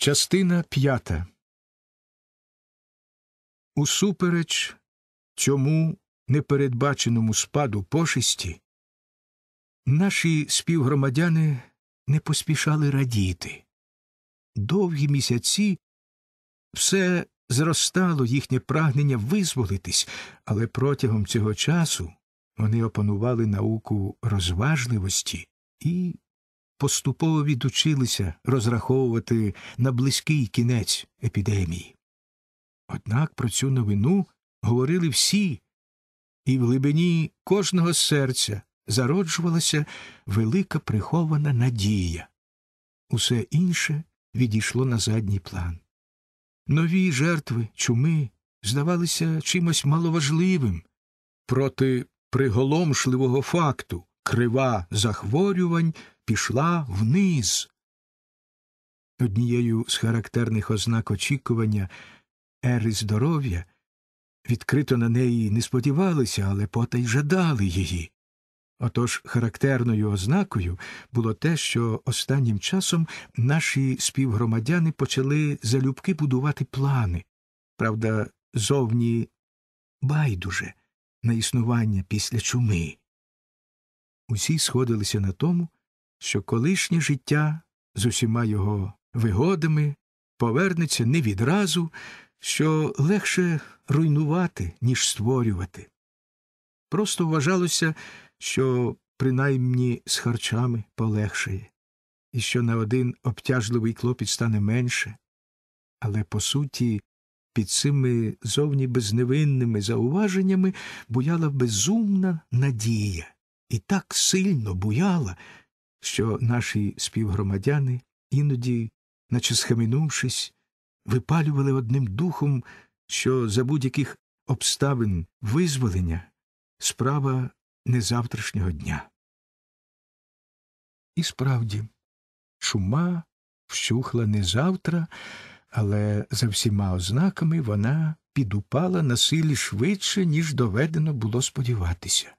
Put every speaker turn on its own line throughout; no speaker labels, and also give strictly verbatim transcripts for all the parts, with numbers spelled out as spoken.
Частина п'ята. Усупереч цьому непередбаченому спаду пошесті, наші співгромадяни не поспішали радіти. Довгі місяці все зростало їхнє прагнення визволитись, але протягом цього часу вони опанували науку розважливості і поступово відучилися розраховувати на близький кінець епідемії. Однак про цю новину говорили всі, і в глибині кожного серця зароджувалася велика прихована надія. Усе інше відійшло на задній план. Нові жертви чуми здавалися чимось маловажливим проти приголомшливого факту. Крива захворювань пішла вниз. Однією з характерних ознак очікування ери здоров'я, відкрито на неї не сподівалися, але потай жадали її. Отож характерною ознакою було те, що останнім часом наші співгромадяни почали залюбки будувати плани, правда, зовні байдуже на існування після чуми. Усі сходилися на тому, що колишнє життя з усіма його вигодами повернеться не відразу, що легше руйнувати, ніж створювати. Просто вважалося, що принаймні з харчами полегшає, і що на один обтяжливий клопіт стане менше. Але, по суті, під цими зовні безневинними зауваженнями буяла безумна надія. І так сильно буяла, що наші співгромадяни іноді, наче схаменувшись, випалювали одним духом, що за будь-яких обставин визволення справа не завтрашнього дня. І справді, чума вщухла не завтра, але за всіма ознаками вона підупала на силі швидше, ніж доведено було сподіватися.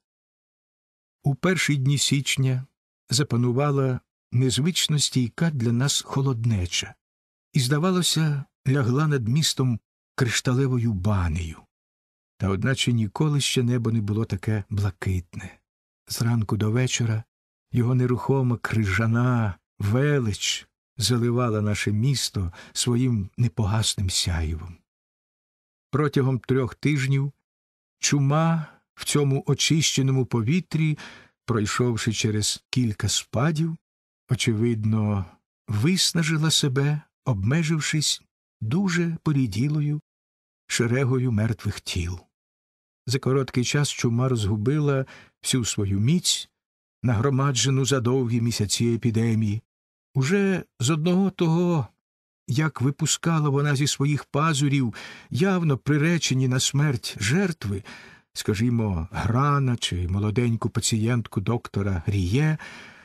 У перші дні січня запанувала незвично стійка для нас холоднеча і, здавалося, лягла над містом кришталевою банею. Та одначе ніколи ще небо не було таке блакитне. Зранку до вечора його нерухома крижана велич заливала наше місто своїм непогасним сяєвом. Протягом трьох тижнів чума в цьому очищеному повітрі, пройшовши через кілька спадів, очевидно, виснажила себе, обмежившись дуже поріділою шерегою мертвих тіл. За короткий час чума розгубила всю свою міць, нагромаджену за довгі місяці епідемії. Уже з одного того, як випускала вона зі своїх пазурів явно приречені на смерть жертви, скажімо, Грана чи молоденьку пацієнтку доктора Ріє,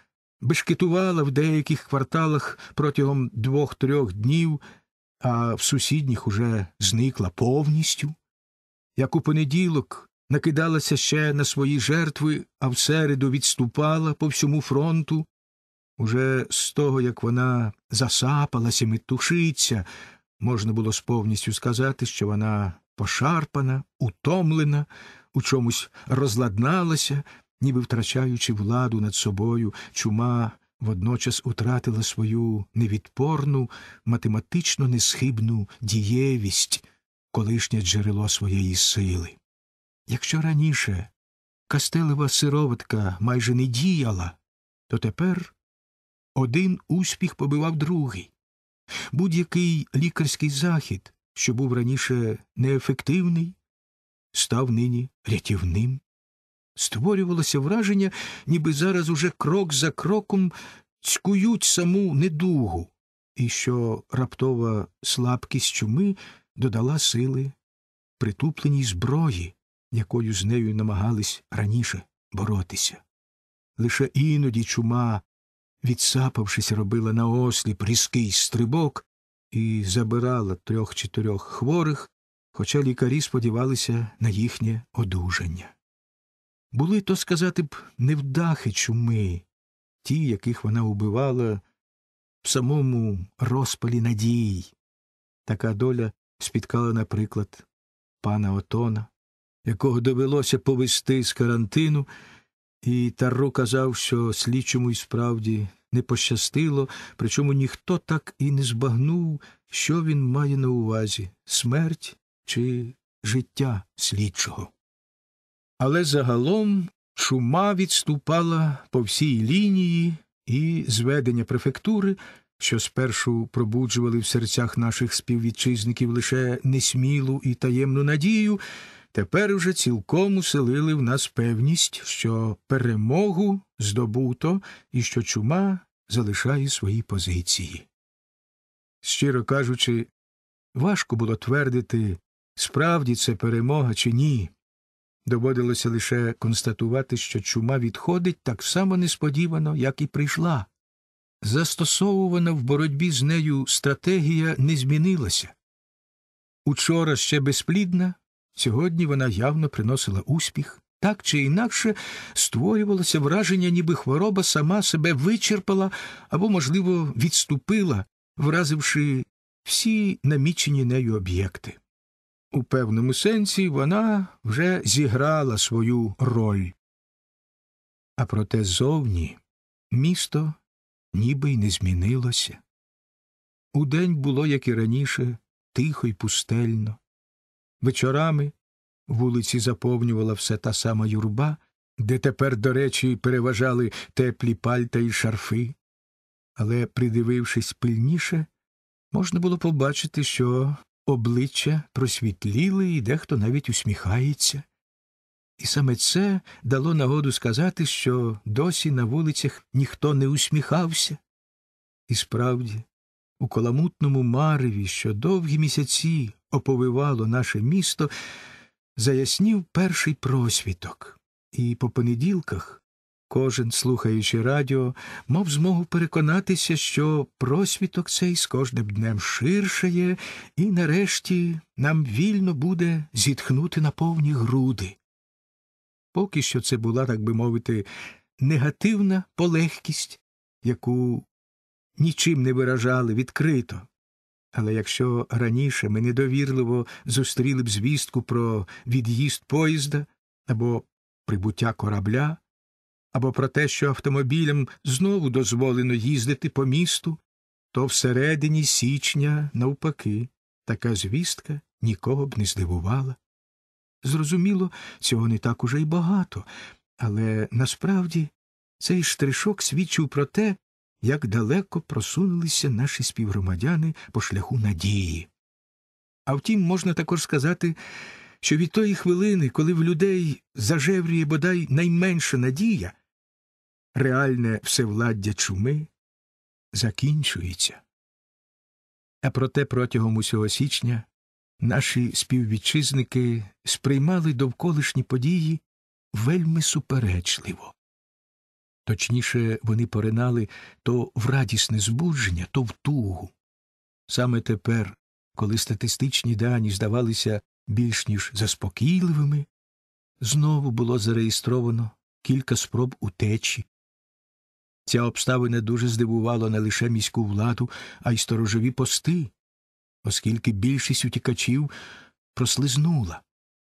бешкетувала в деяких кварталах протягом двох-трьох днів, а в сусідніх уже зникла повністю. Як у понеділок накидалася ще на свої жертви, а в середу відступала по всьому фронту, уже з того, як вона засапалася, метушиться, можна було з повністю сказати, що вона пошарпана, утомлена, у чомусь розладналася, ніби втрачаючи владу над собою, чума водночас утратила свою невідпорну, математично несхибну дієвість, колишнє джерело своєї сили. Якщо раніше кастелева сироватка майже не діяла, то тепер один успіх побивав другий. Будь-який лікарський захід, що був раніше неефективний, став нині рятівним. Створювалося враження, ніби зараз уже крок за кроком цькують саму недугу, і що раптова слабкість чуми додала сили притупленій зброї, якою з нею намагались раніше боротися. Лише іноді чума, відсапавшись, робила наосліп різкий стрибок і забирала трьох-чотирьох хворих, хоча лікарі сподівалися на їхнє одужання. Були, то сказати б, невдахи чуми, ті, яких вона убивала в самому розпалі надій. Така доля спіткала, наприклад, пана Отона, якого довелося повести з карантину, і Тарро казав, що слідчому й справді не пощастило, причому ніхто так і не збагнув, що він має на увазі – смерть чи життя слідчого. Але загалом чума відступала по всій лінії, і зведення префектури, що спершу пробуджували в серцях наших співвітчизників лише несмілу і таємну надію, тепер уже цілком уселили в нас певність, що перемогу здобуто і що чума залишає свої позиції. Щиро кажучи, важко було твердити, справді це перемога чи ні. Доводилося лише констатувати, що чума відходить так само несподівано, як і прийшла. Застосовувана в боротьбі з нею стратегія не змінилася. Учора ще безплідна, сьогодні вона явно приносила успіх. Так чи інакше створювалося враження, ніби хвороба сама себе вичерпала або, можливо, відступила, вразивши всі намічені нею об'єкти. У певному сенсі вона вже зіграла свою роль. А проте зовні місто ніби й не змінилося. Удень було, як і раніше, тихо й пустельно. Вечорами вулиці заповнювала все та сама юрба, де тепер, до речі, переважали теплі пальта і шарфи. Але, придивившись пильніше, можна було побачити, що обличчя просвітліли і дехто навіть усміхається. І саме це дало нагоду сказати, що досі на вулицях ніхто не усміхався. І справді, у каламутному мареві, що довгі місяці оповивало наше місто, заяснів перший просвіток. І по понеділках кожен, слухаючи радіо, мав змогу переконатися, що просвіток цей з кожним днем ширшає, і нарешті нам вільно буде зітхнути на повні груди. Поки що це була, так би мовити, негативна полегкість, яку нічим не виражали відкрито. Але якщо раніше ми недовірливо зустріли б звістку про від'їзд поїзда, або прибуття корабля, або про те, що автомобілям знову дозволено їздити по місту, то всередині січня, навпаки, така звістка нікого б не здивувала. Зрозуміло, цього не так уже й багато, але насправді цей штришок свідчив про те, як далеко просунулися наші співгромадяни по шляху надії. А втім, можна також сказати, що від тої хвилини, коли в людей зажевріє бодай найменша надія, реальне всевладдя чуми закінчується. А проте протягом усього січня наші співвітчизники сприймали довколишні події вельми суперечливо. Точніше, вони поринали то в радісне збудження, то в тугу. Саме тепер, коли статистичні дані здавалися більш ніж заспокійливими, знову було зареєстровано кілька спроб утечі. Ця обставина дуже здивувала не лише міську владу, а й сторожові пости, оскільки більшість утікачів прослизнула.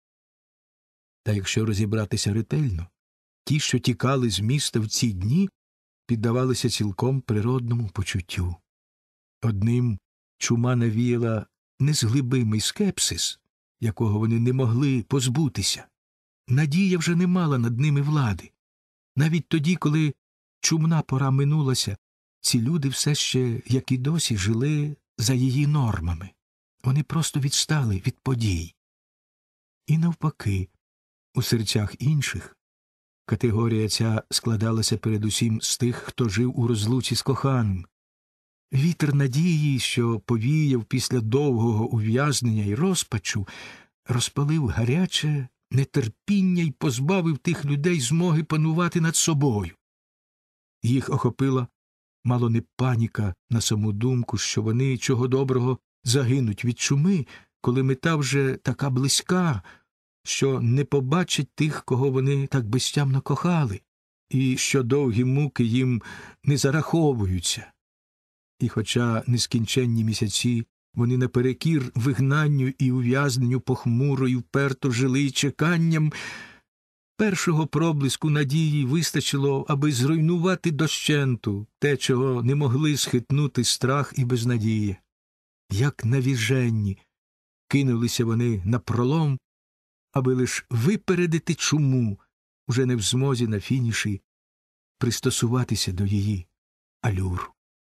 Та якщо розібратися ретельно, ті, що тікали з міста в ці дні, піддавалися цілком природному почуттю. Одним чума навіяла незглибимий скепсис, якого вони не могли позбутися. Надія вже не мала над ними влади. Навіть тоді, коли чумна пора минулася, ці люди все ще, як і досі, жили за її нормами. Вони просто відстали від подій. І навпаки, у серцях інших категорія ця складалася передусім з тих, хто жив у розлуці з коханим. Вітер надії, що повіяв після довгого ув'язнення й розпачу, розпалив гаряче нетерпіння й позбавив тих людей змоги панувати над собою. Їх охопила мало не паніка на саму думку, що вони, чого доброго, загинуть від чуми, коли мета вже така близька, що не побачать тих, кого вони так безтямно кохали, і що довгі муки їм не зараховуються. І хоча нескінченні місяці вони наперекір вигнанню і ув'язненню похмуро і вперто жили чеканням, першого проблиску надії вистачило, аби зруйнувати дощенту те, чого не могли схитнути страх і безнадія. Як навіженні кинулися вони напролом, аби лиш випередити чуму, уже не в змозі на фініші пристосуватися до її алюру.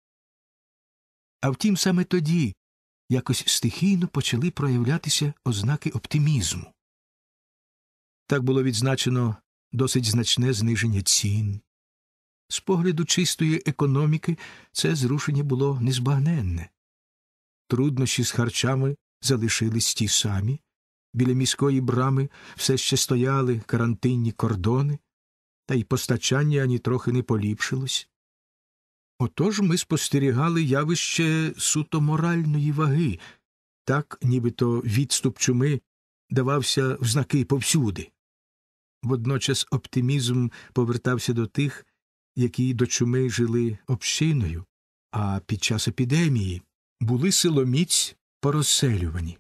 А втім, саме тоді якось стихійно почали проявлятися ознаки оптимізму. Так було відзначено досить значне зниження цін. З погляду чистої економіки це зрушення було незбагненне. Труднощі з харчами залишились ті самі, біля міської брами все ще стояли карантинні кордони, та й постачання ані трохи не поліпшилось. Отож ми спостерігали явище суто моральної ваги, так нібито відступ чуми давався в знаки повсюди. Водночас оптимізм повертався до тих, які до чуми жили общиною, а під час епідемії були силоміць порозселювані.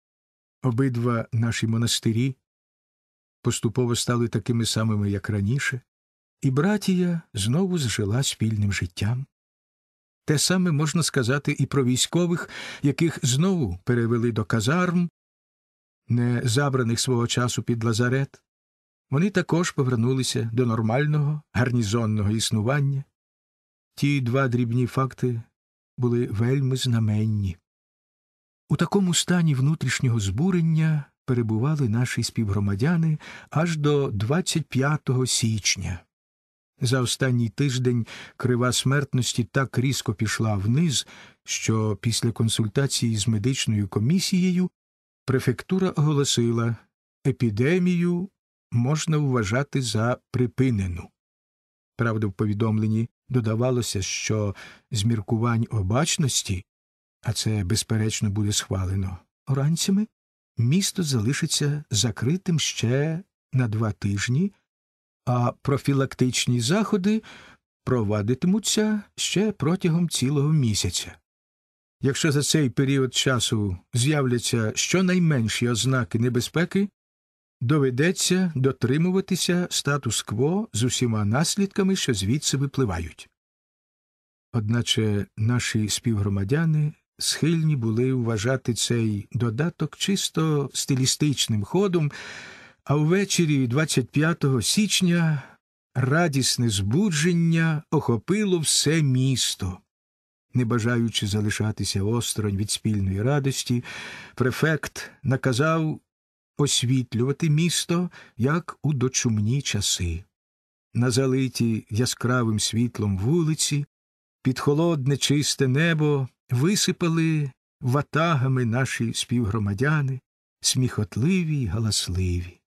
Обидва наші монастирі поступово стали такими самими, як раніше, і братія знову зжила спільним життям. Те саме можна сказати і про військових, яких знову перевели до казарм, не забраних свого часу під лазарет. Вони також повернулися до нормального гарнізонного існування. Ті два дрібні факти були вельми знаменні. У такому стані внутрішнього збурення перебували наші співгромадяни аж до двадцять п'ятого січня. За останній тиждень крива смертності так різко пішла вниз, що після консультації з медичною комісією префектура оголосила, епідемію можна вважати за припинену. Правда, в повідомленні додавалося, що з міркувань обачності, а це, безперечно, буде схвалено оранцями, місто залишиться закритим ще на два тижні, а профілактичні заходи провадитимуться ще протягом цілого місяця. Якщо за цей період часу з'являться щонайменші ознаки небезпеки, доведеться дотримуватися статус-кво з усіма наслідками, що звідси випливають. Одначе наші співгромадяни схильні були вважати цей додаток чисто стилістичним ходом, а ввечері двадцять п'ятого січня радісне збудження охопило все місто. Не бажаючи залишатися осторонь від спільної радості, префект наказав освітлювати місто, як у дочумні часи. На залиті яскравим світлом вулиці, під холодне чисте небо висипали ватагами наші співгромадяни, сміхотливі й галасливі.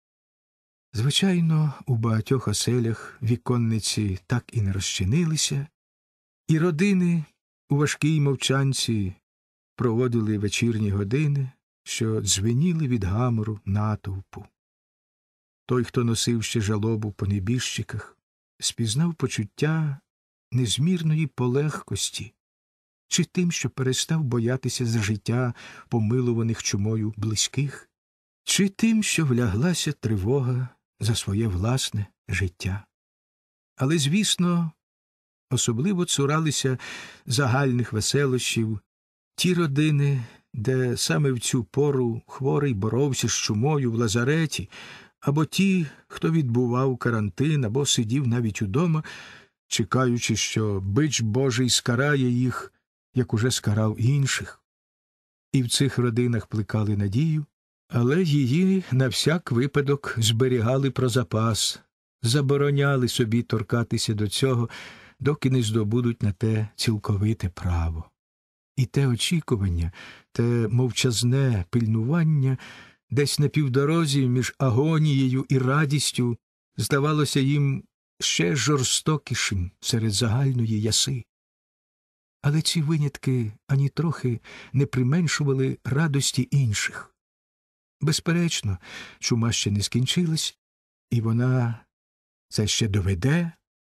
Звичайно, у багатьох оселях віконниці так і не розчинилися, і родини у важкій мовчанці проводили вечірні години, що дзвеніли від гамору натовпу. Той, хто носив ще жалобу по небіжчиках, спізнав почуття незмірної полегкості, чи тим, що перестав боятися за життя помилуваних чумою близьких, чи тим, що вляглася тривога за своє власне життя. Але, звісно, особливо цуралися загальних веселощів ті родини, де саме в цю пору хворий боровся з чумою в лазареті, або ті, хто відбував карантин, або сидів навіть удома, чекаючи, що бич Божий скарає їх, як уже скарав інших. І в цих родинах плекали надію, але її на всяк випадок зберігали про запас, забороняли собі торкатися до цього, доки не здобудуть на те цілковите право. І те очікування, те мовчазне пильнування десь на півдорозі між агонією і радістю здавалося їм ще жорстокішим серед загальної яси. Але ці винятки ані трохи не применшували радості інших. Безперечно, чума ще не скінчилась, і вона це ще доведе,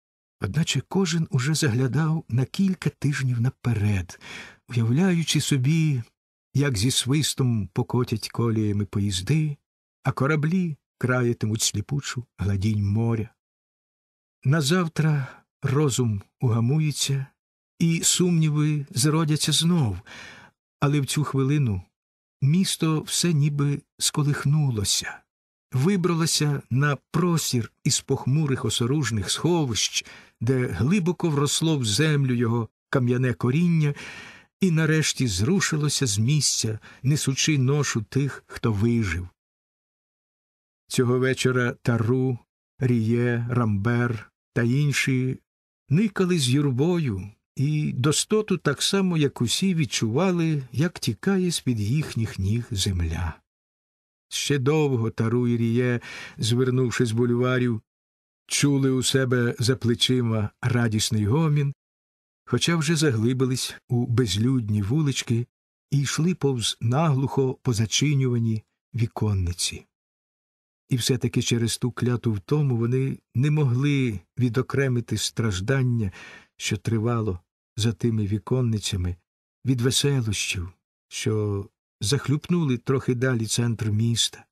Одначе кожен уже заглядав на кілька тижнів наперед, уявляючи собі, як зі свистом покотять коліями поїзди, а кораблі краятимуть сліпучу гладінь моря. Назавтра розум угамується, і сумніви зродяться знов, але в цю хвилину місто все ніби сколихнулося, вибралося на простір із похмурих осоружних сховищ, де глибоко вросло в землю його кам'яне коріння, і нарешті зрушилося з місця, несучи ношу тих, хто вижив. Цього вечора Тару, Ріє, Рамбер та інші никали з юрбою, і достоту так само, як усі, відчували, як тікає з-під їхніх ніг земля. Ще довго Тару і Ріє, звернувши з бульварів, чули у себе за плечима радісний гомін, хоча вже заглибились у безлюдні вулички і йшли повз наглухо позачинювані віконниці. І все-таки через ту кляту втому вони не могли відокремити страждання, що тривало за тими віконницями, від веселощів, що захлюпнули трохи далі центр міста.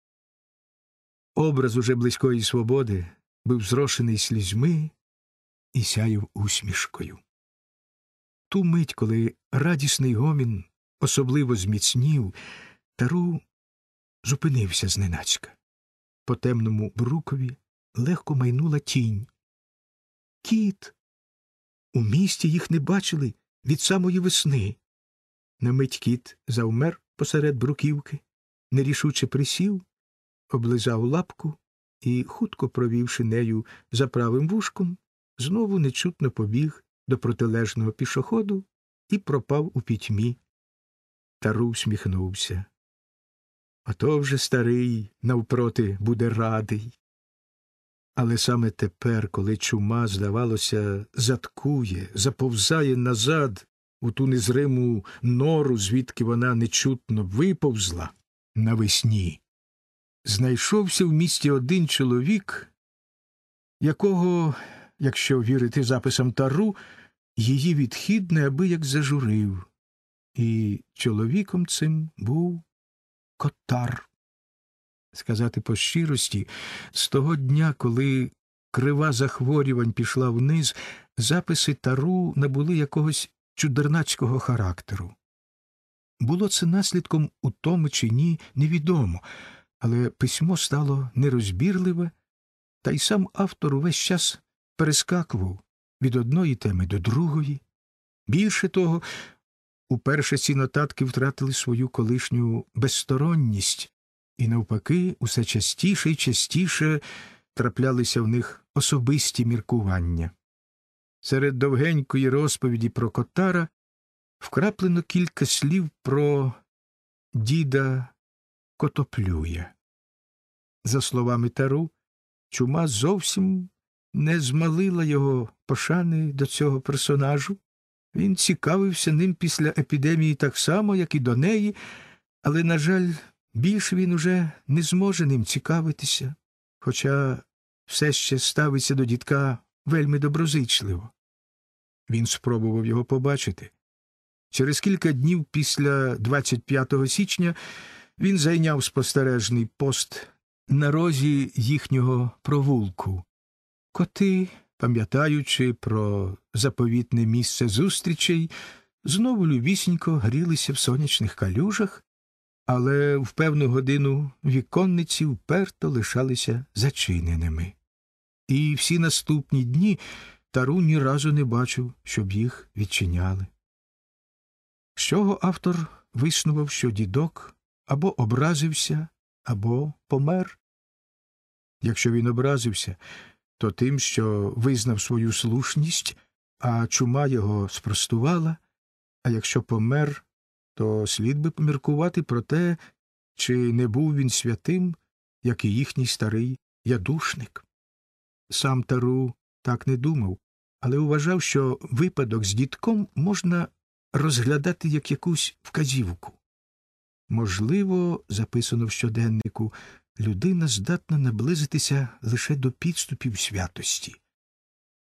Образ уже близької свободи був зрошений слізьми і сяяв усмішкою. Ту мить, коли радісний гомін особливо зміцнів, Тару зупинився зненацька. По темному брукові легко майнула тінь. Кіт! У місті їх не бачили від самої весни. На мить кіт завмер посеред бруківки, нерішуче присів, облизав лапку і, хутко провівши нею за правим вушком, знову нечутно побіг до протилежного пішоходу і пропав у пітьмі. Тару всміхнувся. Ото вже старий навпроти буде радий. Але саме тепер, коли чума, здавалося, заткує, заповзає назад у ту незриму нору, звідки вона нечутно виповзла навесні, знайшовся в місті один чоловік, якого, якщо вірити записам Тару, її відхід неабияк зажурив. І чоловіком цим був Котар. Сказати по щирості, з того дня, коли крива захворювань пішла вниз, записи Тару набули якогось чудернацького характеру. Було це наслідком утоми чи ні, невідомо, але письмо стало нерозбірливе, та й сам автор увесь час перескакував від одної теми до другої. Більше того, уперше ці нотатки втратили свою колишню безсторонність, і навпаки, усе частіше і частіше траплялися в них особисті міркування. Серед довгенької розповіді про Котара вкраплено кілька слів про діда Котоплюя. За словами Тару, чума зовсім не змалила його пошани до цього персонажу. Він цікавився ним після епідемії так само, як і до неї, але, на жаль, більше він уже не зможе ним цікавитися, хоча все ще ставиться до дідка вельми доброзичливо. Він спробував його побачити. Через кілька днів після двадцять п'ятого січня він зайняв спостережний пост на розі їхнього провулку. Коти, пам'ятаючи про заповітне місце зустрічей, знову любісінько грілися в сонячних калюжах, але в певну годину віконниці вперто лишалися зачиненими. І всі наступні дні Тару ні разу не бачив, щоб їх відчиняли. З чого автор виснував, що дідок або образився, або помер. Якщо він образився, то тим, що визнав свою слушність, а чума його спростувала, а якщо помер, то слід би поміркувати про те, чи не був він святим, як і їхній старий ядушник. Сам Тару так не думав, але вважав, що випадок з дідком можна розглядати як якусь вказівку. Можливо, записано в щоденнику, людина здатна наблизитися лише до підступів святості.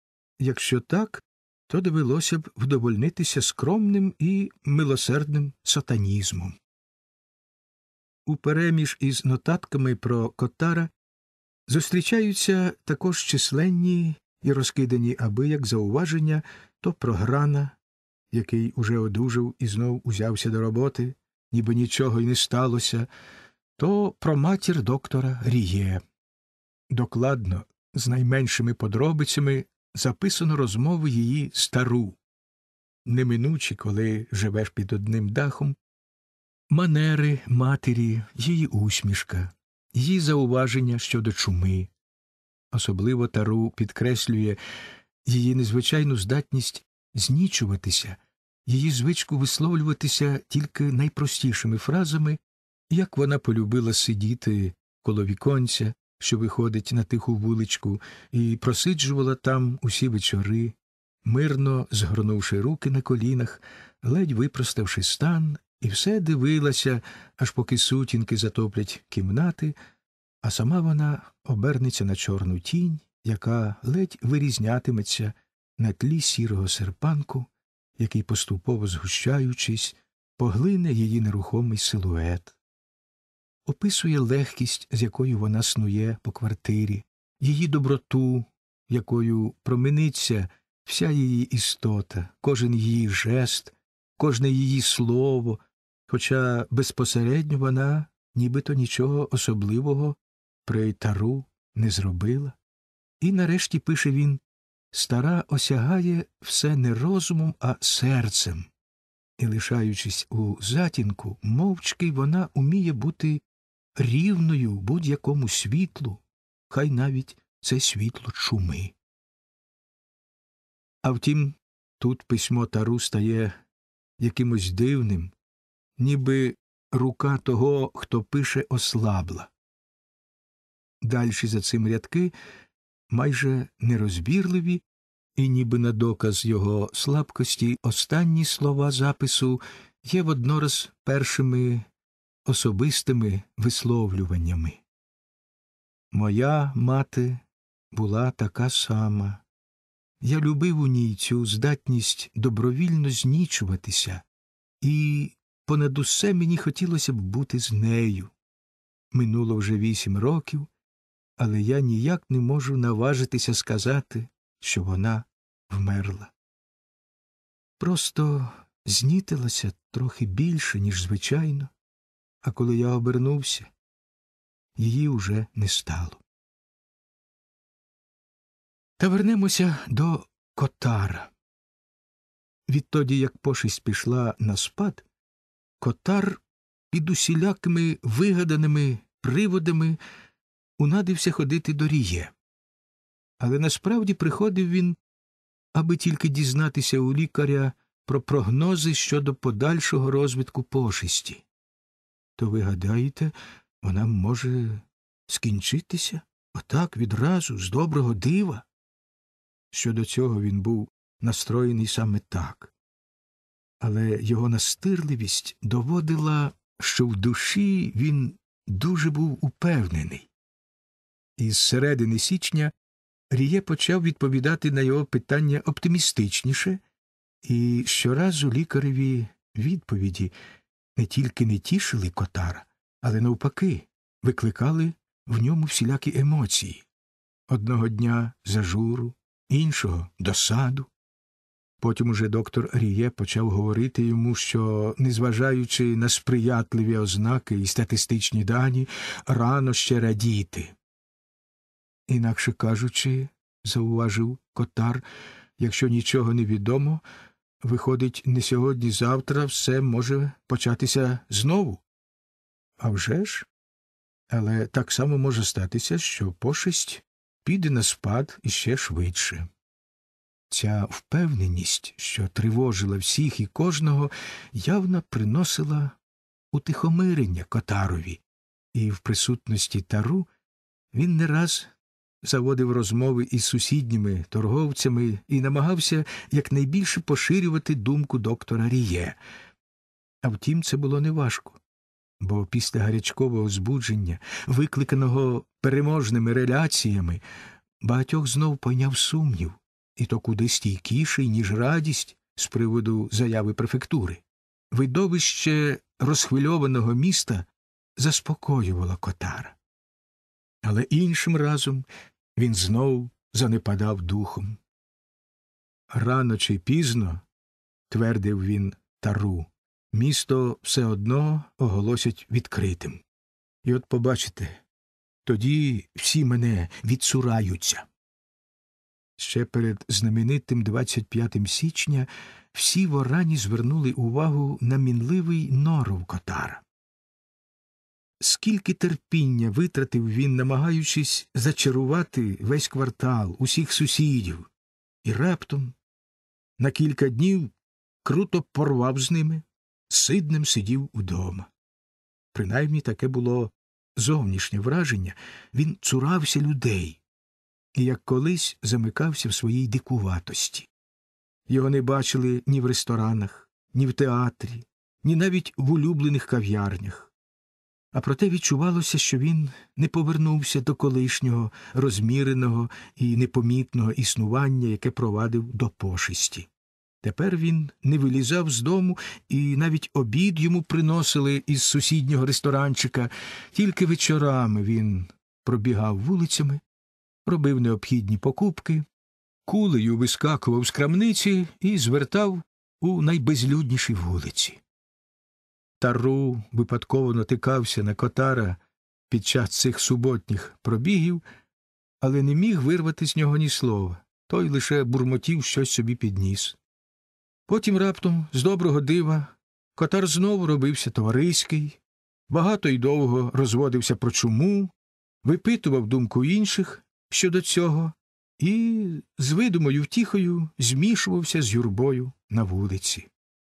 якщо так, то довелося б вдовольнитися скромним і милосердним сатанізмом. Упереміж із нотатками про Котара зустрічаються також численні і розкидані абияк зауваження то про Грана, який уже одужав і знов узявся до роботи, ніби нічого й не сталося, то про матір доктора Ріє. Докладно, з найменшими подробицями, записано розмови її стару. Неминучі, коли живеш під одним дахом, манери матері, її усмішка, її зауваження щодо чуми. Особливо Тару підкреслює її незвичайну здатність знічуватися, її звичку висловлюватися тільки найпростішими фразами, як вона полюбила сидіти коло віконця, що виходить на тиху вуличку, і просиджувала там усі вечори, мирно згорнувши руки на колінах, ледь випроставши стан, і все дивилася, аж поки сутінки затоплять кімнати, а сама вона обернеться на чорну тінь, яка ледь вирізнятиметься на тлі сірого серпанку, який, поступово згущаючись, поглине її нерухомий силует. Описує легкість, з якою вона снує по квартирі, її доброту, якою промениться вся її істота, кожен її жест, кожне її слово, хоча безпосередньо вона нібито нічого особливого при Тару не зробила. І нарешті, пише він, стара осягає все не розумом, а серцем. І, лишаючись у затінку, мовчки вона уміє бути рівною будь-якому світлу, хай навіть це світло чуми. А втім, тут письмо Тару стає якимось дивним, ніби рука того, хто пише, ослабла. Дальші за цим рядки майже нерозбірливі, і ніби на доказ його слабкості останні слова запису є воднораз першими особистими висловлюваннями. Моя мати була така сама. Я любив у ній цю здатність добровільно знічуватися, і понад усе мені хотілося б бути з нею. Минуло вже вісім років, але я ніяк не можу наважитися сказати, що вона вмерла. Просто знітилася трохи більше, ніж звичайно, а коли я обернувся, її уже не стало. Та вернемося до Котара. Відтоді, як пошесть пішла на спад, Котар під усілякими вигаданими приводами унадився ходити до Ріє. Але насправді приходив він, аби тільки дізнатися у лікаря про прогнози щодо подальшого розвитку пошесті. То ви гадаєте, вона може скінчитися? Отак відразу, з доброго дива? Щодо цього він був настроєний саме так. Але його настирливість доводила, що в душі він дуже був упевнений. І з середини січня Ріє почав відповідати на його питання оптимістичніше, і щоразу лікареві відповіді не тільки не тішили Котара, але навпаки викликали в ньому всілякі емоції. Одного дня зажуру, іншого досаду. Потім уже доктор Ріє почав говорити йому, що, незважаючи на сприятливі ознаки і статистичні дані, рано ще радіти. Інакше кажучи, зауважив Котар, якщо нічого не відомо, виходить, не сьогодні-завтра все може початися знову. А вже ж, але так само може статися, що пошесть піде на спад іще швидше. Ця впевненість, що тривожила всіх і кожного, явно приносила утихомирення Котарові, і в присутності Тару він не раз заводив розмови із сусідніми торговцями і намагався якнайбільше поширювати думку доктора Ріє. А втім, це було неважко, бо після гарячкового збудження, викликаного переможними реляціями, багатьох знов пойняв сумнів, і то куди стійкіший, ніж радість з приводу заяви префектури. Видовище розхвильованого міста заспокоювало Котара. Але іншим разом він знов занепадав духом. Рано чи пізно, твердив він Тару, місто все одно оголосять відкритим. І от побачите, тоді всі мене відцураються. Ще перед знаменитим двадцять п'ятим січня всі в Орані звернули увагу на мінливий норов Котара. Скільки терпіння витратив він, намагаючись зачарувати весь квартал, усіх сусідів, і раптом на кілька днів круто порвав з ними, сиднем сидів удома. Принаймні таке було зовнішнє враження, він цурався людей і, як колись, замикався в своїй дикуватості. Його не бачили ні в ресторанах, ні в театрі, ні навіть в улюблених кав'ярнях. А проте відчувалося, що він не повернувся до колишнього, розміреного і непомітного існування, яке провадив до пошесті. Тепер він не вилізав з дому, і навіть обід йому приносили із сусіднього ресторанчика. Тільки вечорами він пробігав вулицями, робив необхідні покупки, кулею вискакував з крамниці і звертав у найбезлюдніші вулиці. Тару випадково натикався на Котара під час цих суботніх пробігів, але не міг вирвати з нього ні слова. Той лише бурмотів щось собі під ніс. Потім раптом, з доброго дива, Котар знову робився товариський, багато й довго розводився про чуму, випитував думку інших щодо цього і з видимою втіхою змішувався з юрбою на вулиці.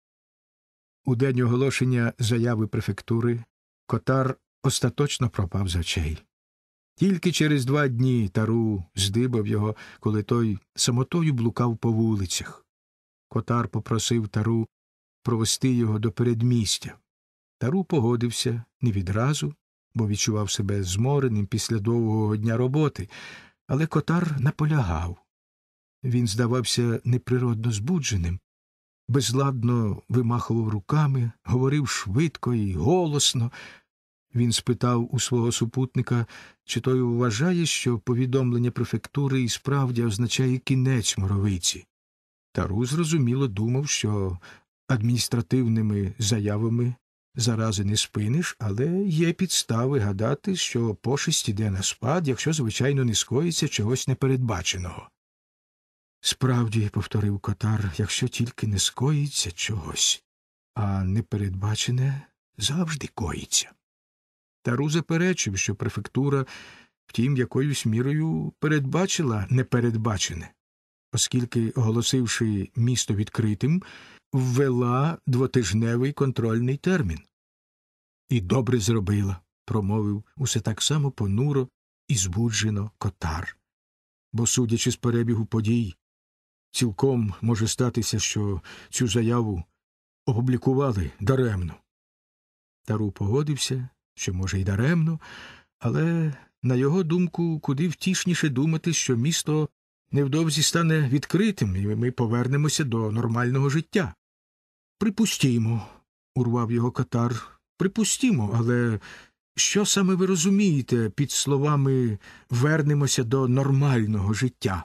У день оголошення заяви префектури Котар остаточно пропав з очей. Тільки через два дні Тару здибав його, коли той самотою блукав по вулицях. Котар попросив Тару провести його до передмістя. Тару погодився не відразу, бо відчував себе змореним після довгого дня роботи, але Котар наполягав. Він здавався неприродно збудженим, безладно вимахував руками, говорив швидко і голосно. Він спитав у свого супутника, чи той вважає, що повідомлення префектури і справді означає кінець Моровиці. Тару, зрозуміло, думав, що адміністративними заявами зарази не спиниш, але є підстави гадати, що пошесть іде на спад, якщо, звичайно, не скоїться чогось непередбаченого. Справді, повторив Котар, якщо тільки не скоїться чогось, а непередбачене завжди коїться. Тару заперечив, що префектура, втім, якоюсь мірою передбачила непередбачене, оскільки, оголосивши місто відкритим, ввела двотижневий контрольний термін. І добре зробила, промовив усе так само понуро і збуджено Котар. Бо, судячи з перебігу подій, цілком може статися, що цю заяву опублікували даремно. Тару погодився, що, може, й даремно, але, на його думку, куди втішніше думати, що місто невдовзі стане відкритим, і ми повернемося до нормального життя. Припустімо, урвав його Котар, припустімо, але що саме ви розумієте під словами «вернемося до нормального життя»?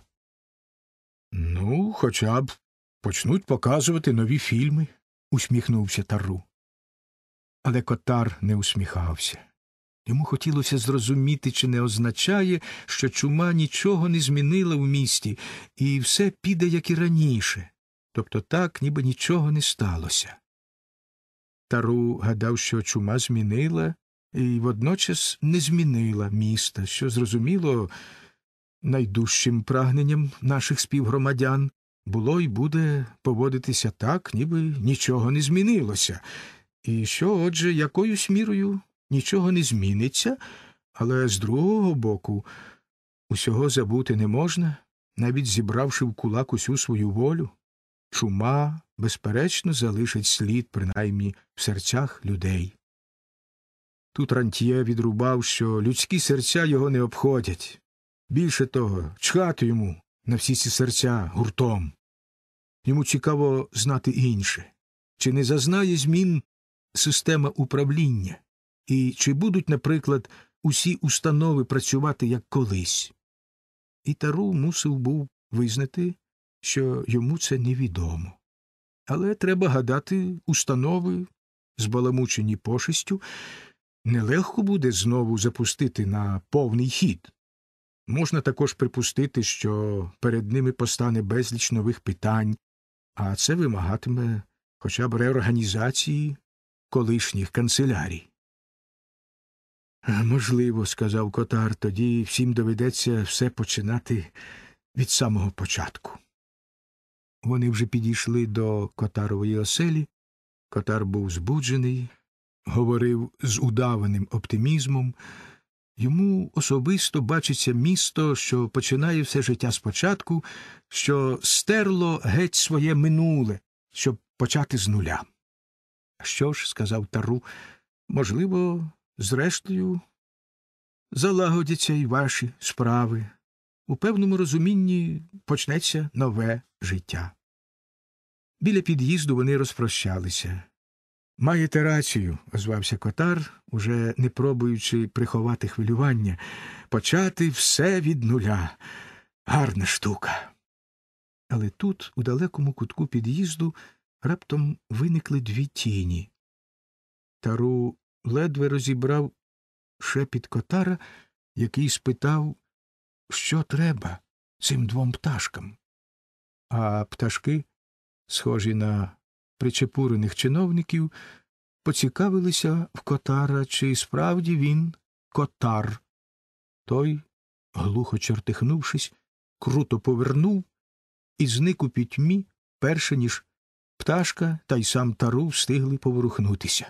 Ну, хоча б почнуть показувати нові фільми, усміхнувся Тару. Але Котар не усміхався. Йому хотілося зрозуміти, чи не означає, що чума нічого не змінила в місті, і все піде, як і раніше, тобто так, ніби нічого не сталося. Тару гадав, що чума змінила, і водночас не змінила міста, що, зрозуміло, найдужчим прагненням наших співгромадян було й буде поводитися так, ніби нічого не змінилося, і що, отже, якоюсь мірою нічого не зміниться, але з другого боку усього забути не можна, навіть зібравши в кулак усю свою волю. Чума, безперечно, залишить слід, принаймні, в серцях людей. Тут рантьє відрубав, що людські серця його не обходять. Більше того, чхати йому на всі ці серця гуртом. Йому цікаво знати інше. Чи не зазнає змін система управління? І чи будуть, наприклад, усі установи працювати як колись? І Тару мусив був визнати, що йому це невідомо. Але треба гадати, установи, збаламучені пошестю, нелегко буде знову запустити на повний хід. Можна також припустити, що перед ними постане безліч нових питань, а це вимагатиме хоча б реорганізації колишніх канцелярій. «Можливо, – сказав Котар, – тоді всім доведеться все починати від самого початку». Вони вже підійшли до Котарової оселі. Котар був збуджений, говорив з удаваним оптимізмом. Йому особисто бачиться місто, що починає все життя спочатку, що стерло геть своє минуле, щоб почати з нуля. «Що ж, – сказав Тару, – можливо, зрештою, залагодяться й ваші справи. У певному розумінні почнеться нове життя». Біля під'їзду вони розпрощалися. «Маєте рацію», – озвався Котар, уже не пробуючи приховати хвилювання. «Почати все від нуля. Гарна штука». Але тут, у далекому кутку під'їзду, раптом виникли дві тіні. Тару ледве розібрав шепіт Котара, який спитав, що треба цим двом пташкам. А пташки, схожі на причепурених чиновників, поцікавилися в Котара, чи справді він Котар. Той, глухо чертихнувшись, круто повернув і зник у пітьмі, перше ніж пташка та й сам Тару встигли поворухнутися.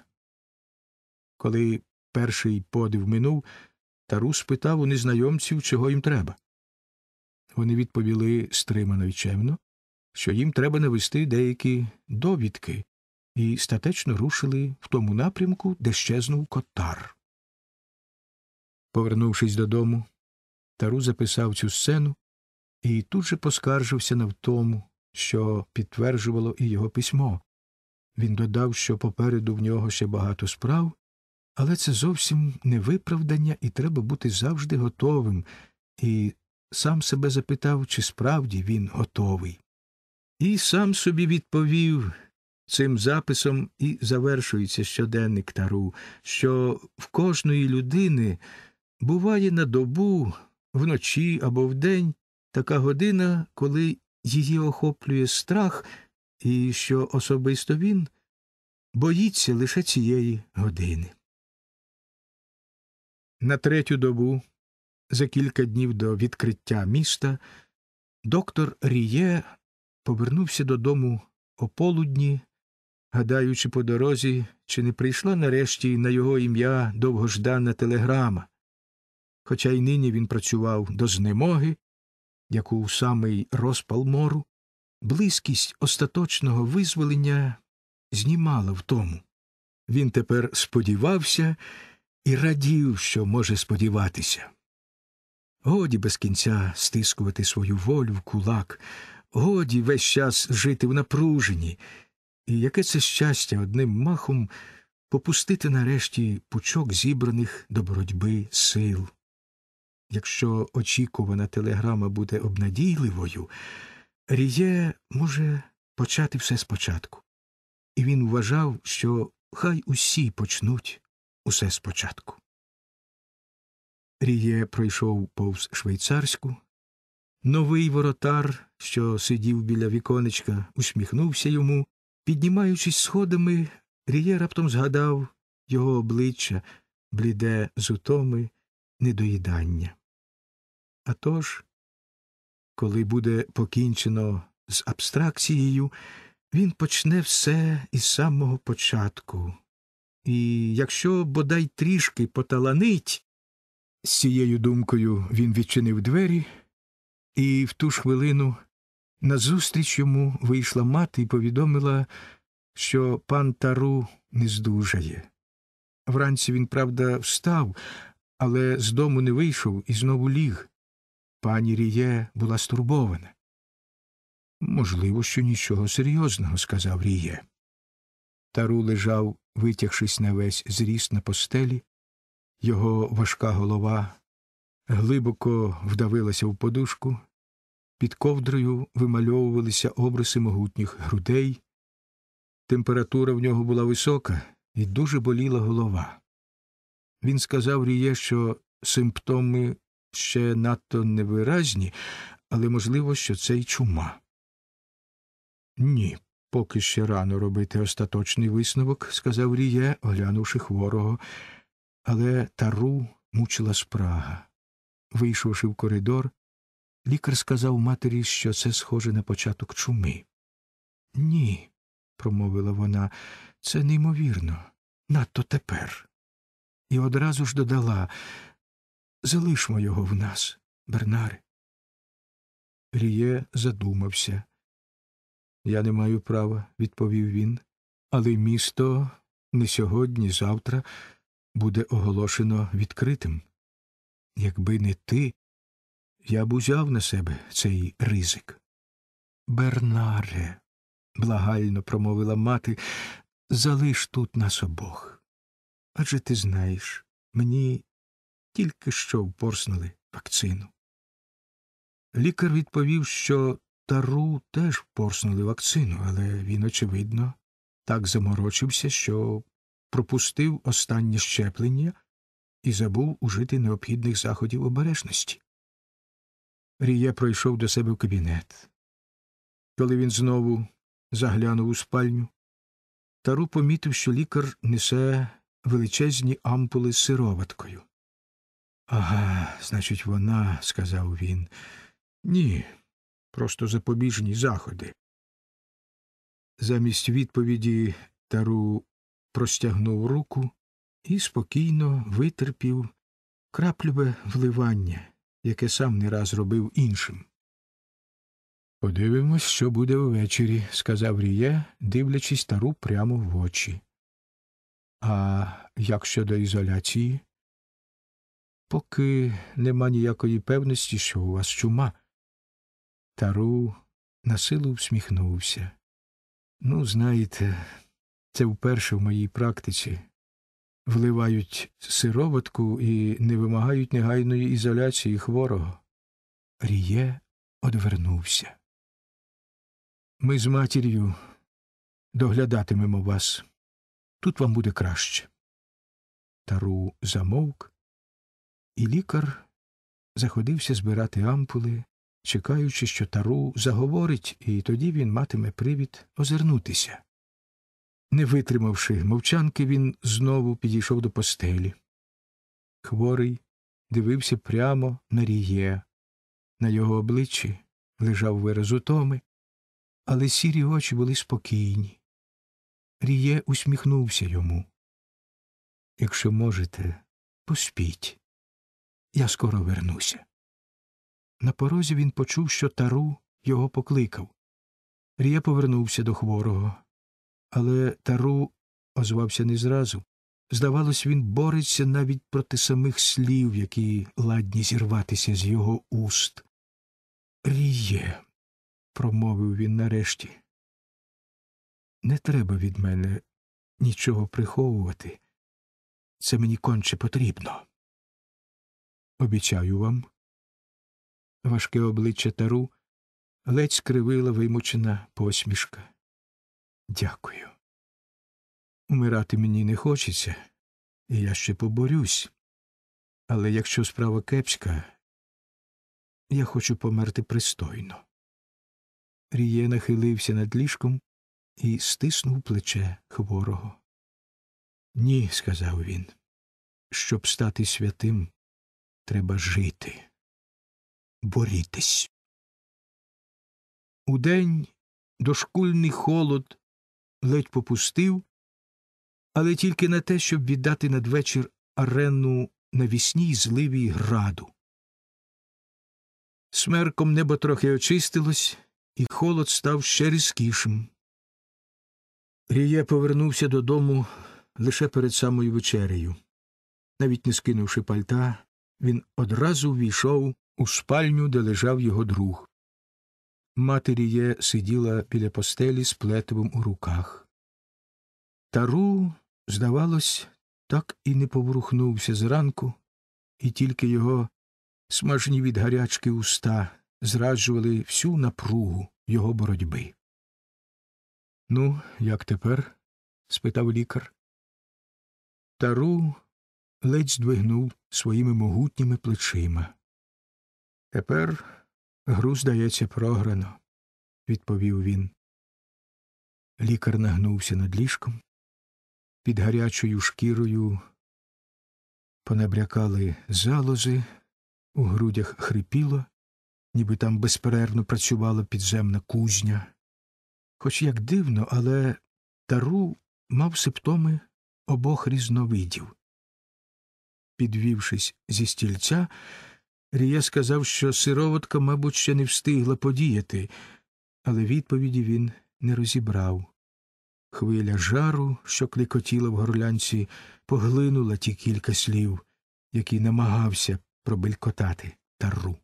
Коли перший подив минув, Тару спитав у незнайомців, чого їм треба. Вони відповіли стримано й чемно, що їм треба навести деякі довідки, і статечно рушили в тому напрямку, де щезнув Котар. Повернувшись додому, Тару записав цю сцену і тут же поскаржився на втому, що підтверджувало і його письмо. Він додав, що попереду в нього ще багато справ, але це зовсім не виправдання і треба бути завжди готовим, і сам себе запитав, чи справді він готовий. І сам собі відповів, цим записом і завершується щоденник Тару, що в кожної людини буває на добу, вночі або вдень така година, коли її охоплює страх, і що особисто він боїться лише цієї години. На третю добу, за кілька днів до відкриття міста, доктор Ріє повернувся додому ополудні, гадаючи по дорозі, чи не прийшла нарешті на його ім'я довгождана телеграма. Хоча й нині він працював до знемоги, як у самий розпал мору, близькість остаточного визволення знімала втому. Він тепер сподівався і радів, що може сподіватися. Годі без кінця стискувати свою волю в кулак, годі весь час жити в напруженні, і яке це щастя одним махом попустити нарешті пучок зібраних до боротьби сил. Якщо очікувана телеграма буде обнадійливою, Ріє може почати все спочатку. І він вважав, що хай усі почнуть усе спочатку. Ріє пройшов повз швейцарську. Новий воротар, що сидів біля віконечка, усміхнувся йому. Піднімаючись сходами, Ріє раптом згадав його обличчя, бліде з утоми, недоїдання. А тож, коли буде покінчено з абстракцією, він почне все із самого початку. І якщо бодай трішки поталанить, з цією думкою він відчинив двері, і в ту ж хвилину назустріч йому вийшла мати і повідомила, що пан Тару не здужає. Вранці він, правда, встав, але з дому не вийшов і знову ліг. Пані Ріє була стурбована. «Можливо, що нічого серйозного», – сказав Ріє. Тару лежав, витягшись на весь зріст на постелі. Його важка голова глибоко вдавилася в подушку. Під ковдрою вимальовувалися обриси могутніх грудей. Температура в нього була висока і дуже боліла голова. Він сказав Ріє, що симптоми ще надто невиразні, але можливо, що це й чума. «Ні, поки ще рано робити остаточний висновок», – сказав Ріє, оглянувши хворого. Але Тару мучила спрага. Вийшовши в коридор, лікар сказав матері, що це схоже на початок чуми. «Ні», – промовила вона, – «це неймовірно, надто тепер». І одразу ж додала: «Залишмо його в нас, Бернаре». Ріє задумався. «Я не маю права», – відповів він, – «але місто не сьогодні, завтра буде оголошено відкритим. Якби не ти, я б узяв на себе цей ризик». «Бернаре», – благально промовила мати, – «залиш тут нас обох. Адже ти знаєш, мені тільки що впорснули вакцину». Лікар відповів, що Тару теж впорснули вакцину, але він, очевидно, так заморочився, що пропустив останнє щеплення і забув ужити необхідних заходів обережності. Ріє пройшов до себе в кабінет. Коли він знову заглянув у спальню, Тару помітив, що лікар несе величезні ампули з сироваткою. «Ага, значить, вона», – сказав він. «Ні, просто запобіжні заходи». Замість відповіді Тару простягнув руку і спокійно витерпів краплюве вливання, яке сам не раз робив іншим. «Подивимось, що буде ввечері», – сказав Ріє, дивлячись Тару прямо в очі. «А як щодо ізоляції?» «Поки нема ніякої певності, що у вас чума». Тару насилу всміхнувся. «Ну, знаєте, це вперше в моїй практиці. Вливають сироватку і не вимагають негайної ізоляції хворого». Ріє одвернувся. «Ми з матір'ю доглядатимемо вас. Тут вам буде краще». Тару замовк, і лікар заходився збирати ампули, чекаючи, що Тару заговорить, і тоді він матиме привід озирнутися. Не витримавши мовчанки, він знову підійшов до постелі. Хворий дивився прямо на Ріє. На його обличчі лежав вираз утоми, але сірі очі були спокійні. Ріє усміхнувся йому. «Якщо можете, поспіть. Я скоро вернуся». На порозі він почув, що Тару його покликав. Ріє повернувся до хворого. Але Тару озвався не зразу. Здавалось, він бореться навіть проти самих слів, які ладні зірватися з його уст. «Ріє», – промовив він нарешті, – «не треба від мене нічого приховувати. Це мені конче потрібно». «Обіцяю вам». Важке обличчя Тару ледь скривила вимучена посмішка. «Дякую. Умирати мені не хочеться, і я ще поборюсь. Але якщо справа кепська, я хочу померти пристойно». Ріє нахилився над ліжком і стиснув плече хворого. «Ні», – сказав він, – «щоб стати святим, треба жити, борітись». Удень дошкульний холод ледь попустив, але тільки на те, щоб віддати надвечір арену навісній зливі граду. Смерком небо трохи очистилось, і холод став ще різкішим. Ріє повернувся додому лише перед самою вечерею. Навіть не скинувши пальта, він одразу ввійшов у спальню, де лежав його друг. Мати Ріє сиділа біля постелі з плетивом у руках. Тару, здавалось, так і не поворухнувся зранку, і тільки його смажні від гарячки уста зраджували всю напругу його боротьби. — Ну, як тепер? — спитав лікар. Тару ледь здвигнув своїми могутніми плечима. — Тепер гру, здається, програно, — відповів він. Лікар нагнувся над ліжком. Під гарячою шкірою понабрякали залози, у грудях хрипіло, ніби там безперервно працювала підземна кузня. Хоч як дивно, але Тару мав симптоми обох різновидів. Підвівшись зі стільця, Ріє сказав, що сироватка, мабуть, ще не встигла подіяти, але відповіді він не розібрав. Хвиля жару, що клекотіла в горлянці, поглинула ті кілька слів, які намагався пробелькотати Тару.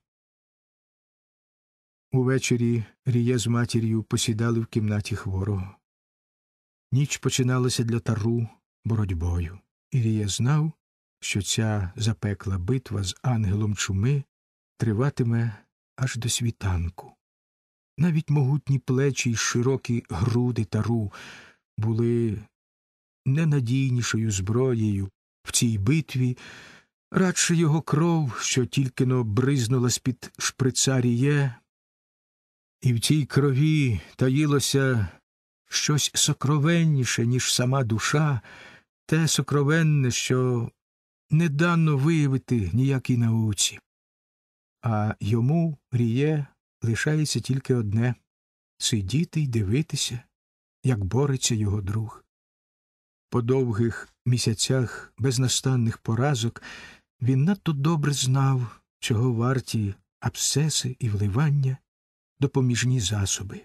Увечері Ріє з матір'ю посідали в кімнаті хворого. Ніч починалася для Тару боротьбою, і Ріє знав, що ця запекла битва з ангелом чуми триватиме аж до світанку. Навіть могутні плечі й широкі груди Тару були ненадійнішою зброєю в цій битві, радше його кров, що тільки-но бризнула з-під шприца Ріє, і в цій крові таїлося щось сокровенніше, ніж сама душа, те сокровенне, що не дано виявити ніякій науці. А йому, Ріє, лишається тільки одне — сидіти й дивитися, як бореться його друг. По довгих місяцях безнастанних поразок він надто добре знав, чого варті абсцеси і вливання, допоміжні засоби.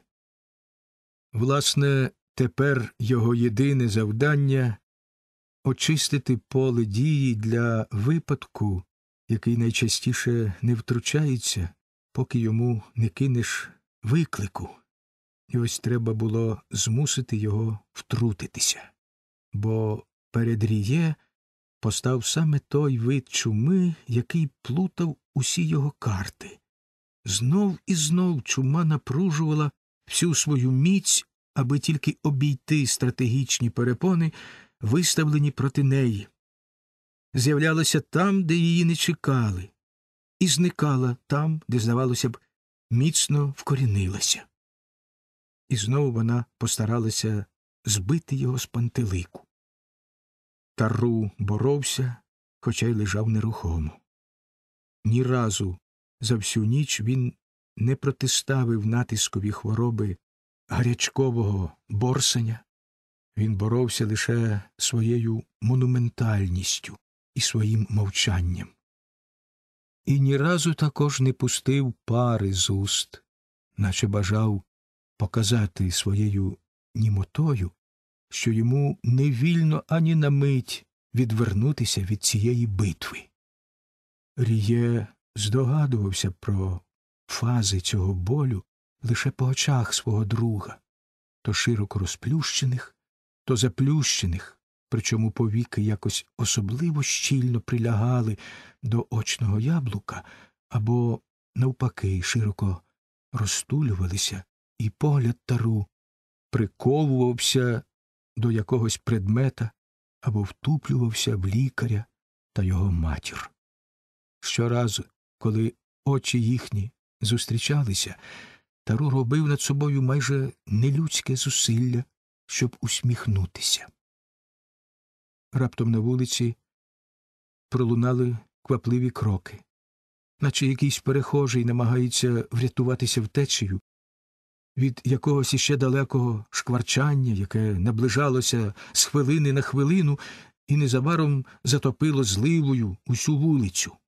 Власне, тепер його єдине завдання — очистити поле дії для випадку, який найчастіше не втручається, поки йому не кинеш виклику. І ось треба було змусити його втрутитися. Бо перед Ріє постав саме той вид чуми, який плутав усі його карти. Знов і знов чума напружувала всю свою міць, аби тільки обійти стратегічні перепони, виставлені проти неї. З'являлася там, де її не чекали, і зникала там, де, здавалося б, міцно вкорінилася. І знову вона постаралася збити його з пантелику. Тару боровся, хоча й лежав нерухомо. Ні разу за всю ніч він не протиставив натискові хвороби гарячкового борсення. Він боровся лише своєю монументальністю і своїм мовчанням. І ні разу також не пустив пари з уст, наче бажав показати своєю німотою, що йому не вільно ані на мить відвернутися від цієї битви. Ріє здогадувався про фази цього болю лише по очах свого друга, то широко розплющених, то заплющених, причому повіки якось особливо щільно прилягали до очного яблука, або, навпаки, широко розтулювалися, і погляд Тару приковувався до якогось предмета або втуплювався в лікаря та його матір. Щоразу, коли очі їхні зустрічалися, Тару робив над собою майже нелюдське зусилля, щоб усміхнутися. Раптом на вулиці пролунали квапливі кроки, наче якийсь перехожий намагається врятуватися втечею від якогось іще далекого шкварчання, яке наближалося з хвилини на хвилину і незабаром затопило зливою усю вулицю.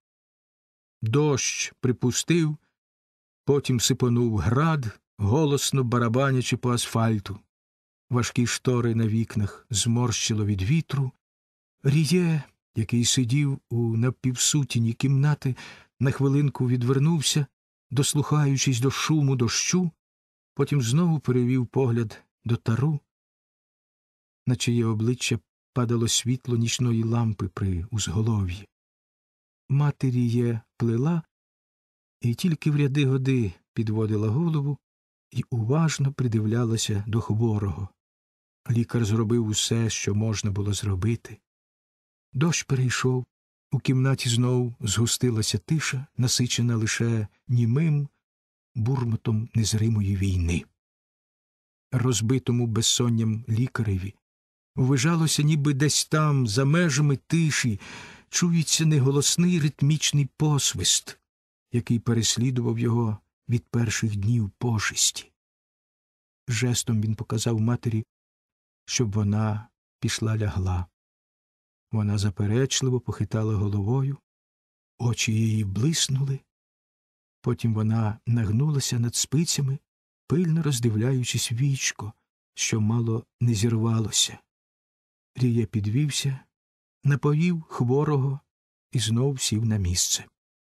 Дощ припустив, потім сипонув град, голосно барабанячи по асфальту. Важкі штори на вікнах зморщило від вітру. Ріє, який сидів у напівсутіні кімнати, на хвилинку відвернувся, дослухаючись до шуму дощу, потім знову перевів погляд до Тару, на чиє обличчя падало світло нічної лампи при узголов'ї. Мати Ріє плела і тільки в ряди годи підводила голову і уважно придивлялася до хворого. Лікар зробив усе, що можна було зробити. Дощ перейшов, у кімнаті знов згустилася тиша, насичена лише німим бурмотом незримої війни. Розбитому безсонням лікареві ввижалося, ніби десь там, за межами тиші, чується неголосний ритмічний посвист, який переслідував його від перших днів пошесті. Жестом він показав матері, щоб вона пішла лягла. Вона заперечливо похитала головою, очі її блиснули. Потім вона нагнулася над спицями, пильно роздивляючись вічко, що мало не зірвалося. Ріє підвівся, напоїв хворого і знов сів на місце.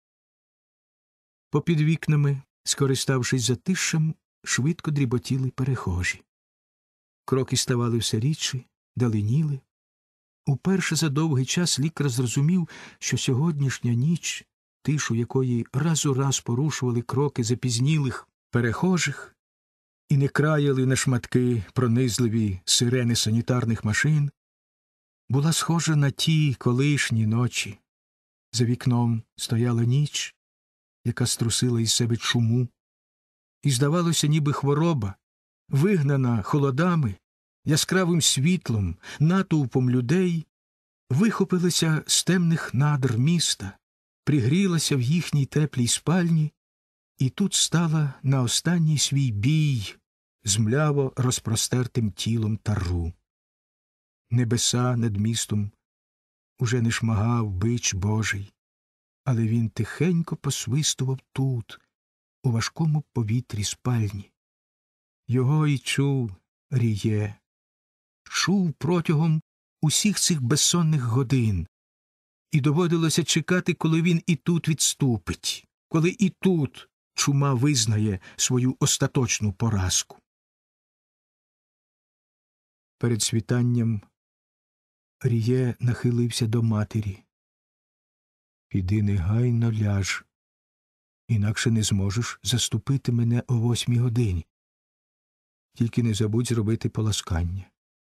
Попід вікнами, скориставшись затишшем, швидко дріботіли перехожі. Кроки ставали все рідші, даленіли. Уперше за довгий час лікар зрозумів, що сьогоднішня ніч, тишу якої раз у раз порушували кроки запізнілих перехожих і не краяли на шматки пронизливі сирени санітарних машин, була схожа на ті колишні ночі. За вікном стояла ніч, яка струсила із себе чуму, і, здавалося, ніби хвороба, вигнана холодами, яскравим світлом, натовпом людей, вихопилася з темних надр міста, пригрілася в їхній теплій спальні і тут стала на останній свій бій з мляво розпростертим тілом Тару. Небеса над містом уже не шмагав бич Божий, але він тихенько посвистував тут, у важкому повітрі спальні. Його й чув Ріє, чув протягом усіх цих безсонних годин, і доводилося чекати, коли він і тут відступить, коли і тут чума визнає свою остаточну поразку. Перед світанням Ріє нахилився до матері. «Піди негайно ляж, інакше не зможеш заступити мене о восьмій годині. Тільки не забудь зробити поласкання».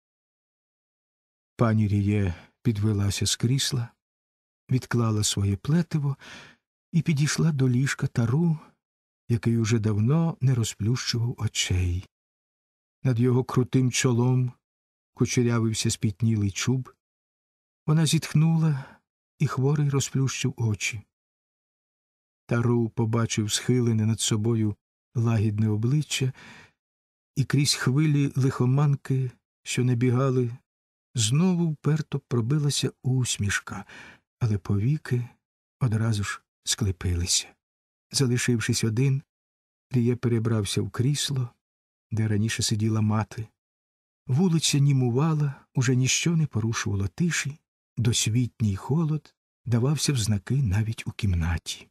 Пані Ріє підвелася з крісла, відклала своє плетиво і підійшла до ліжка Тару, який уже давно не розплющував очей. Над його крутим чолом кучерявився спітнілий чуб. Вона зітхнула, і хворий розплющив очі. Тару побачив схилене над собою лагідне обличчя, і крізь хвилі лихоманки, що набігали, знову вперто пробилася усмішка, але повіки одразу ж склепилися. Залишившись один, Ріє перебрався в крісло, де раніше сиділа мати. Вулиця німувала, уже ніщо не порушувало тиші, досвітній холод давався в знаки навіть у кімнаті.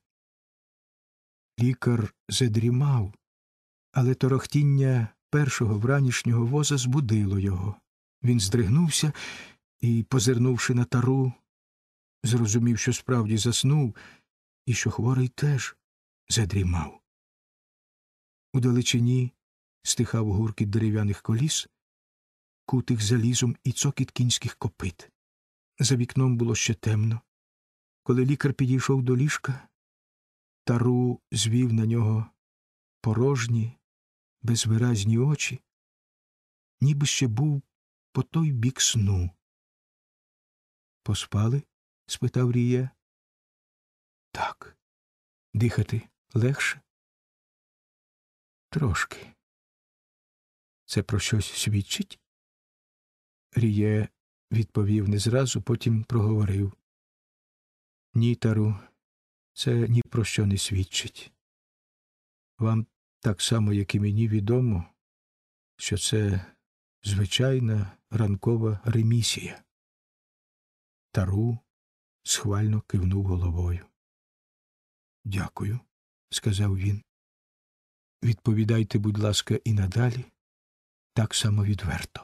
Лікар задрімав, але торохтіння першого вранішнього воза збудило його. Він здригнувся і, позирнувши на Тару, зрозумів, що справді заснув, і що хворий теж задрімав. У далечині стихав гуркіт дерев'яних коліс, кутих залізом, і цокіт кінських копит. За вікном було ще темно. Коли лікар підійшов до ліжка, Тару звів на нього порожні, безвиразні очі, ніби ще був по той бік сну. «Поспали?» – спитав Ріє. «Так. Дихати легше?» «Трошки. Це про щось свідчить?» Ріє відповів не зразу, потім проговорив. «Ні, Тару, це ні про що не свідчить. Вам так само, як і мені, відомо, що це звичайна ранкова ремісія». Тару схвально кивнув головою. Дякую, сказав він. Відповідайте, будь ласка, і надалі так само відверто.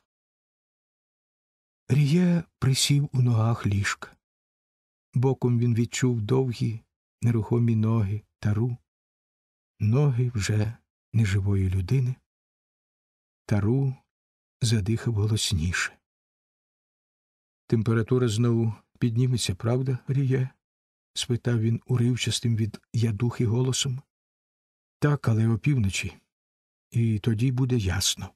Ріє присів у ногах ліжка. Боком він відчув довгі, нерухомі ноги Тару, ноги вже неживої людини. Тару задихав голосніше. Температура знову підніметься, правда, Ріє? Спитав він уривчастим від ядухи голосом. Так, але опівночі. І тоді буде ясно.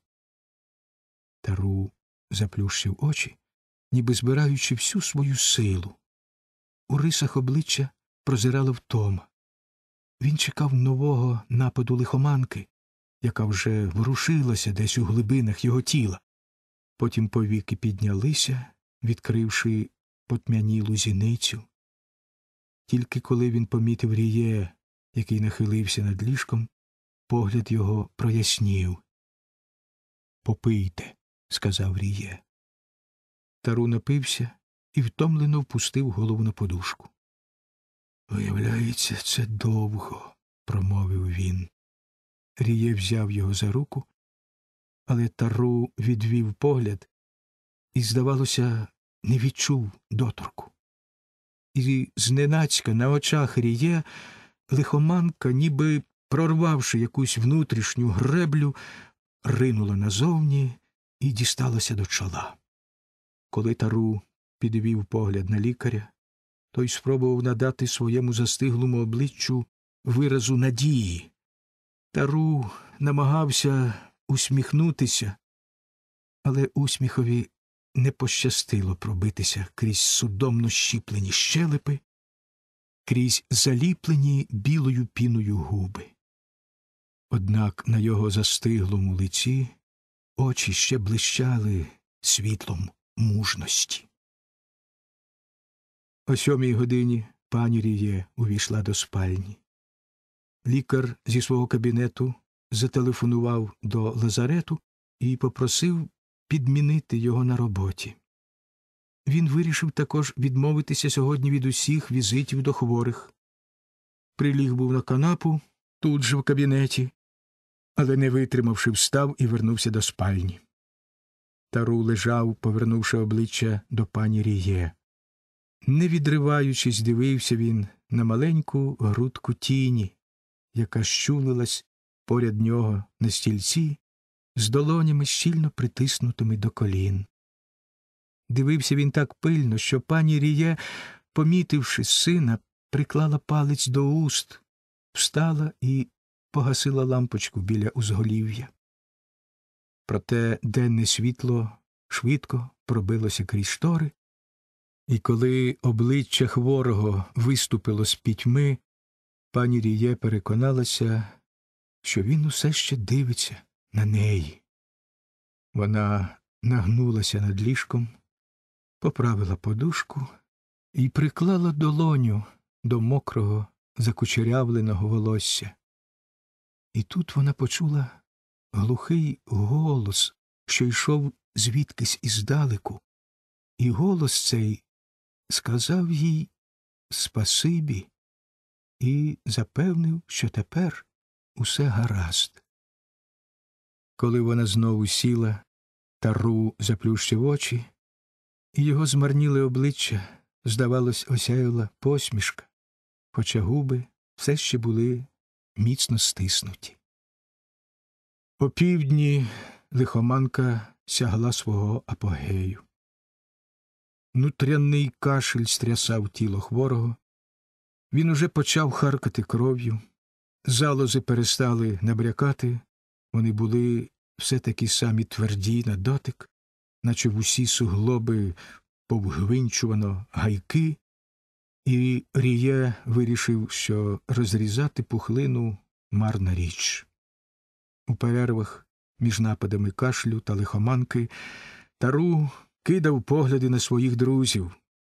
Тару заплющив очі, ніби збираючи всю свою силу. У рисах обличчя прозирала втома. Він чекав нового нападу лихоманки, яка вже ворушилася десь у глибинах його тіла. Потім повіки піднялися, відкривши потьмянілу зіницю. Тільки коли він помітив Ріє, який нахилився над ліжком, погляд його прояснів. «Попийте», – сказав Ріє. Тару напився і втомлено впустив голову на подушку. «Виявляється, це довго», – промовив він. Ріє взяв його за руку, але Тару відвів погляд і, здавалося, не відчув доторку. І зненацька на очах Ріє лихоманка, ніби прорвавши якусь внутрішню греблю, ринула назовні і дісталася до чола. Коли Тару підвів погляд на лікаря, той спробував надати своєму застиглому обличчю виразу надії. Тару намагався усміхнутися, але усміхові не пощастило пробитися крізь судомно щіплені щелепи, крізь заліплені білою піною губи. Однак на його застиглому лиці очі ще блищали світлом мужності. О сьомій годині пані Ріє увійшла до спальні. Лікар зі свого кабінету зателефонував до лазарету і попросив підмінити його на роботі. Він вирішив також відмовитися сьогодні від усіх візитів до хворих. Приліг був на канапу, тут же в кабінеті, але, не витримавши, встав і вернувся до спальні. Тару лежав, повернувши обличчя до пані Ріє. Не відриваючись, дивився він на маленьку грудку тіні, яка щулилась поряд нього на стільці, з долонями щільно притиснутими до колін. Дивився він так пильно, що пані Ріє, помітивши сина, приклала палець до уст, встала і погасила лампочку біля узголів'я. Проте денне світло швидко пробилося крізь штори, і коли обличчя хворого виступило з пітьми, пані Ріє переконалася, що він усе ще дивиться на неї. Вона нагнулася над ліжком, поправила подушку і приклала долоню до мокрого, закучерявленого волосся. І тут вона почула глухий голос, що йшов звідкись іздалеку, і голос цей сказав їй спасибі і запевнив, що тепер усе гаразд. Коли вона знову сіла, Тару заплющив очі, і його змарніле обличчя, здавалось, осяяла посмішка, хоча губи все ще були міцно стиснуті. О півдні лихоманка сягла свого апогею. Нутряний кашель стрясав тіло хворого. Він уже почав харкати кров'ю. Залози перестали набрякати. Вони були все такі самі тверді на дотик, наче в усі суглоби повгвинчувано гайки, і Ріє вирішив, що розрізати пухлину – марна річ. У перервах між нападами кашлю та лихоманки Тару кидав погляди на своїх друзів.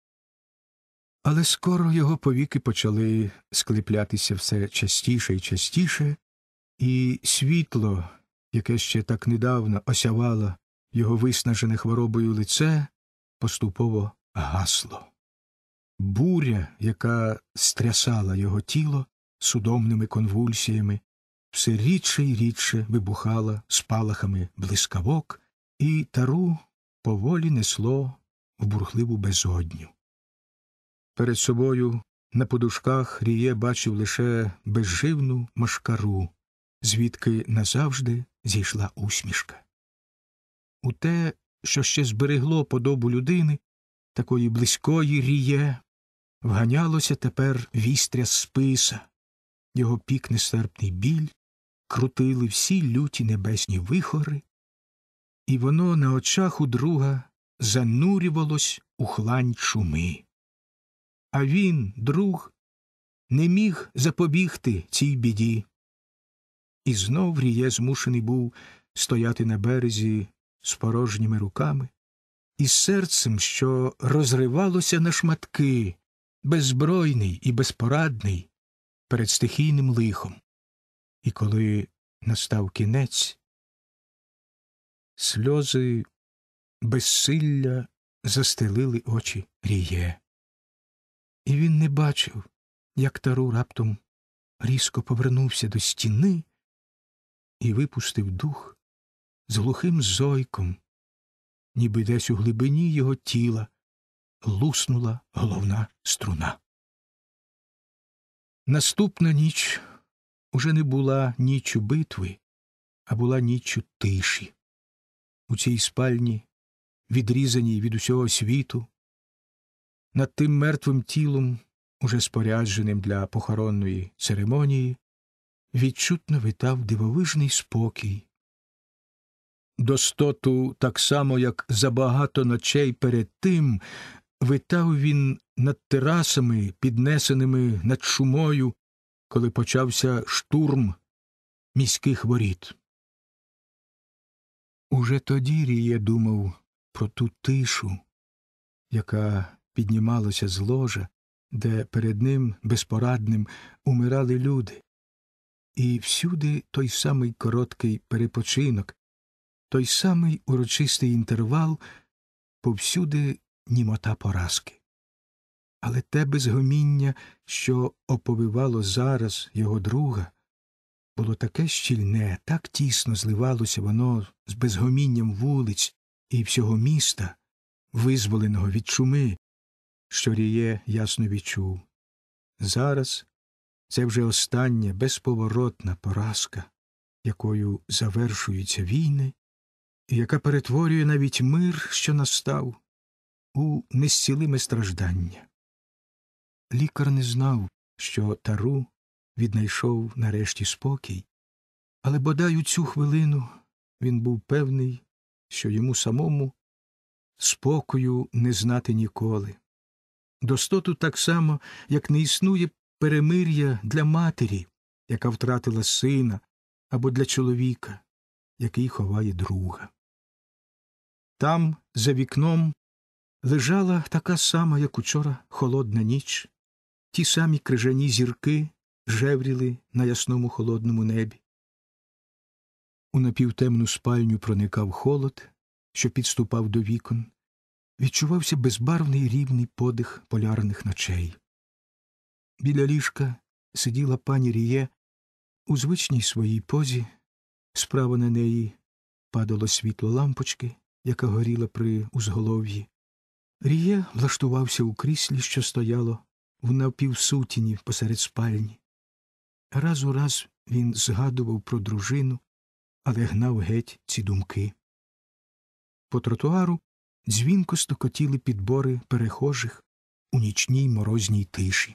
Але скоро його повіки почали склеплятися все частіше і частіше, і світло, яке ще так недавно осявало його виснажене хворобою лице, поступово гасло. Буря, яка стрясала його тіло, судомними конвульсіями, все рідше й рідше вибухала спалахами блискавок, і Тару поволі несло в бурхливу безодню. Перед собою на подушках Ріє бачив лише безживну машкару, звідки назавжди зійшла усмішка. У те, що ще зберегло подобу людини, такої близької Ріє, вганялося тепер вістря списа, його пік нестерпний біль, крутили всі люті небесні вихори, і воно на очах у друга занурювалось у хлань чуми. А він, друг, не міг запобігти цій біді. І знов Ріє змушений був стояти на березі з порожніми руками, із серцем, що розривалося на шматки, беззбройний і безпорадний перед стихійним лихом. І коли настав кінець, сльози безсилля застелили очі Ріє. І він не бачив, як Тару раптом різко повернувся до стіни і випустив дух з глухим зойком, ніби десь у глибині його тіла луснула головна струна. Наступна ніч уже не була ніччю битви, а була ніччю тиші. У цій спальні, відрізаній від усього світу, над тим мертвим тілом, уже спорядженим для похоронної церемонії, відчутно витав дивовижний спокій. Достоту, так само, як за багато ночей перед тим, витав він над терасами, піднесеними над шумою, коли почався штурм міських воріт. Уже тоді Ріє думав про ту тишу, яка піднімалася з ложа, де перед ним безпорадним умирали люди. І всюди той самий короткий перепочинок, той самий урочистий інтервал, повсюди німота поразки. Але те безгоміння, що оповивало зараз його друга, було таке щільне, так тісно зливалося воно з безгомінням вулиць і всього міста, визволеного від чуми, що Ріє ясно відчув. Зараз це вже остання безповоротна поразка, якою завершуються війни, і яка перетворює навіть мир, що настав, у незцілиме страждання. Лікар не знав, що Тару віднайшов нарешті спокій, але бодай у цю хвилину він був певний, що йому самому спокою не знати ніколи. Достоту так само, як не існує перемир'я для матері, яка втратила сина, або для чоловіка, який ховає друга. Там, за вікном, лежала така сама, як учора, холодна ніч. Ті самі крижані зірки жевріли на ясному холодному небі. У напівтемну спальню проникав холод, що підступав до вікон. Відчувався безбарвний рівний подих полярних ночей. Біля ліжка сиділа пані Ріє у звичній своїй позі. Справа на неї падало світло лампочки, яка горіла при узголов'ї. Ріє влаштувався у кріслі, що стояло в напівсутіні посеред спальні. Раз у раз він згадував про дружину, але гнав геть ці думки. По тротуару дзвінко стукотіли підбори перехожих у нічній морозній тиші.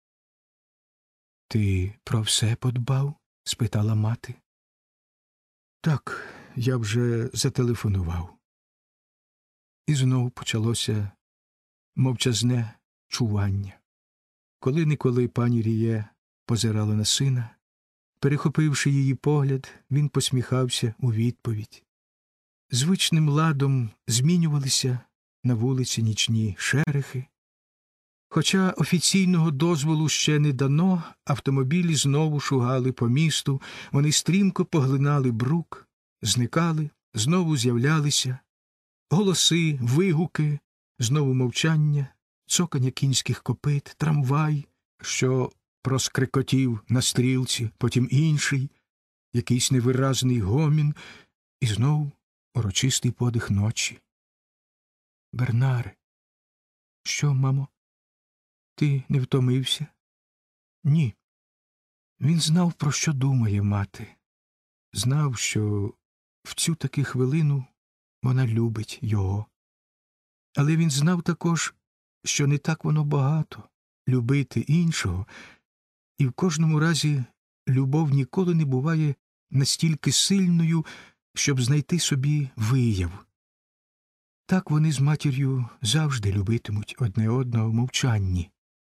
— Ти про все подбав? — спитала мати. — Так, я вже зателефонував. І знову почалося мовчазне чування. Коли-неколи пані Ріє позирала на сина. Перехопивши її погляд, він посміхався у відповідь. Звичним ладом змінювалися на вулиці нічні шерехи. Хоча офіційного дозволу ще не дано, автомобілі знову шугали по місту, вони стрімко поглинали брук, зникали, знову з'являлися. Голоси, вигуки, знову мовчання, цокання кінських копит, трамвай, що проскрекотів на стрілці, потім інший, якийсь невиразний гомін, і знов урочистий подих ночі. Бернаре, що, мамо, ти не втомився? Ні. Він знав, про що думає мати. Знав, що в цю таки хвилину вона любить його. Але він знав також, що не так воно багато — любити іншого, і в кожному разі любов ніколи не буває настільки сильною, щоб знайти собі вияв. Так вони з матір'ю завжди любитимуть одне одного в мовчанні.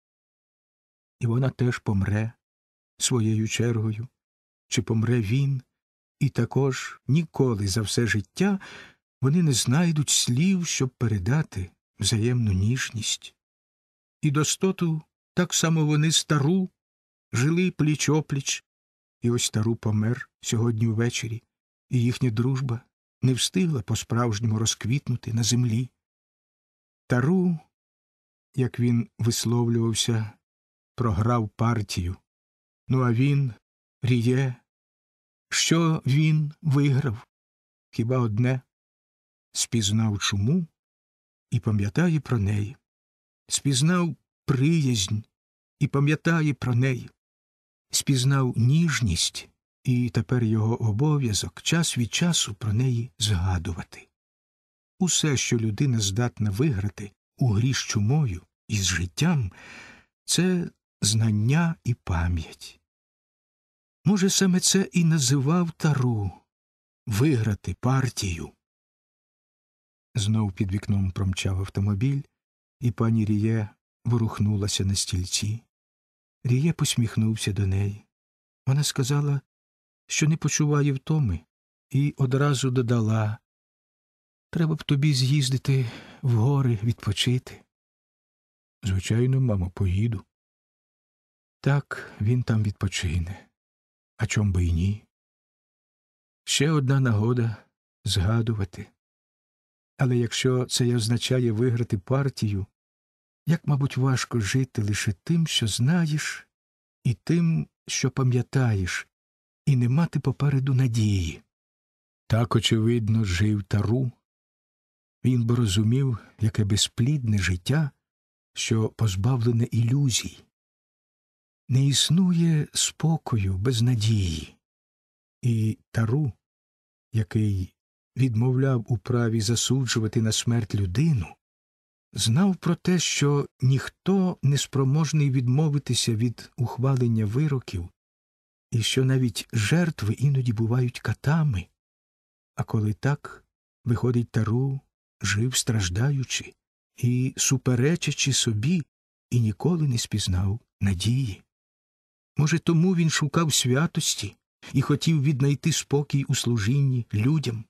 І вона теж помре своєю чергою, чи помре він, і також ніколи за все життя вони не знайдуть слів, щоб передати взаємну ніжність. І достоту так само вони стару жили пліч-опліч, і ось стару помер сьогодні ввечері, і їхня дружба не встигла по-справжньому розквітнути на землі. Тару, як він висловлювався, програв партію. Ну а він, Ріє, що він виграв? Хіба одне — спізнав чуму і пам'ятає про неї. Спізнав приязнь і пам'ятає про неї. Спізнав ніжність, і тепер його обов'язок час від часу про неї згадувати. Усе, що людина здатна виграти у грі з чумою і з життям, це знання і пам'ять. Може, саме це і називав Тару — виграти партію. Знов під вікном промчав автомобіль, і пані Ріє ворухнулася на стільці. Ріє посміхнувся до неї. Вона сказала, що не почуває втоми, і одразу додала: «Треба б тобі з'їздити в гори відпочити». «Звичайно, мамо, поїду». Так, він там відпочине. А чом би й ні? Ще одна нагода згадувати. Але якщо це й означає виграти партію, як, мабуть, важко жити лише тим, що знаєш, і тим, що пам'ятаєш, і не мати попереду надії. Так, очевидно, жив Тару. Він би розумів, яке безплідне життя, що позбавлене ілюзій. Не існує спокою без надії. І Тару, який відмовляв у праві засуджувати на смерть людину, знав про те, що ніхто не спроможний відмовитися від ухвалення вироків, і що навіть жертви іноді бувають катами. А коли так, виходить, Тару жив страждаючи і суперечачи собі, і ніколи не спізнав надії. Може, тому він шукав святості і хотів віднайти спокій у служінні людям.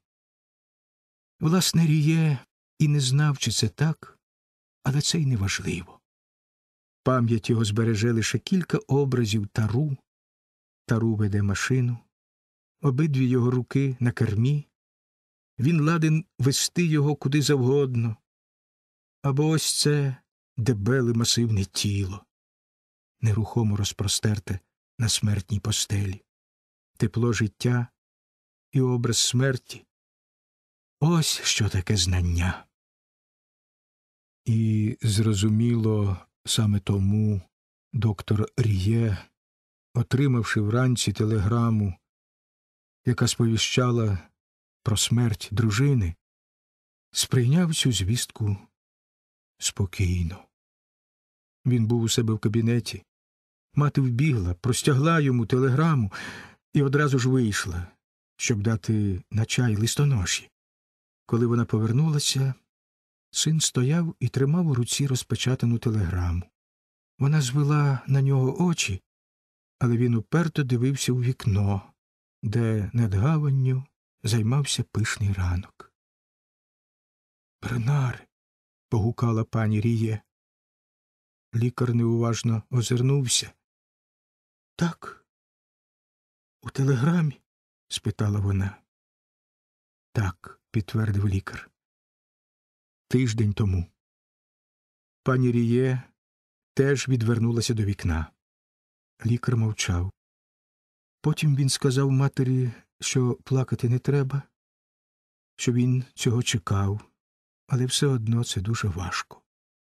Власне, Ріє і не знав, чи це так, але це й не важливо. Пам'ять його збереже лише кілька образів Тару. Тару веде машину, обидві його руки на кермі. Він ладен вести його куди завгодно. Або ось це дебеле масивне тіло, нерухомо розпростерте на смертній постелі. Тепло життя і образ смерті — ось що таке знання. І, зрозуміло, саме тому доктор Ріє, отримавши вранці телеграму, яка сповіщала про смерть дружини, сприйняв цю звістку спокійно. Він був у себе в кабінеті. Мати вбігла, простягла йому телеграму і одразу ж вийшла, щоб дати на чай листоноші. Коли вона повернулася, син стояв і тримав у руці розпечатану телеграму. Вона звела на нього очі, але він уперто дивився у вікно, де над гаванню займався пишний ранок. «Бернаре!» — погукала пані Ріє. Лікар неуважно озирнувся. «Так, у телеграмі?» — спитала вона. «Так», — підтвердив лікар. «Тиждень тому». Пані Ріє теж відвернулася до вікна. Лікар мовчав. Потім він сказав матері, що плакати не треба, що він цього чекав, але все одно це дуже важко.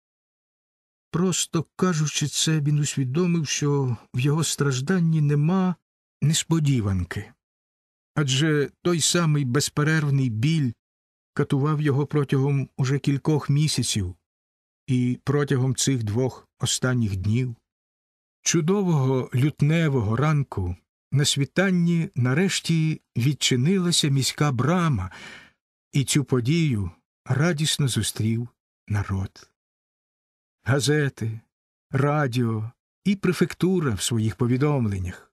Просто кажучи це, він усвідомив, що в його стражданні нема несподіванки. Адже той самий безперервний біль катував його протягом уже кількох місяців і протягом цих двох останніх днів. Чудового лютневого ранку на світанні нарешті відчинилася міська брама, і цю подію радісно зустрів народ. Газети, радіо і префектура в своїх повідомленнях.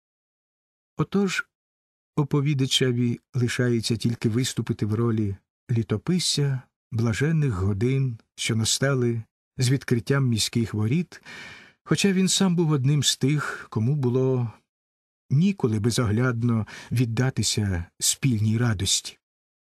Отож, оповідачеві лишається тільки виступити в ролі літописця блаженних годин, що настали з відкриттям міських воріт, хоча він сам був одним з тих, кому було ніколи безоглядно віддатися спільній радості.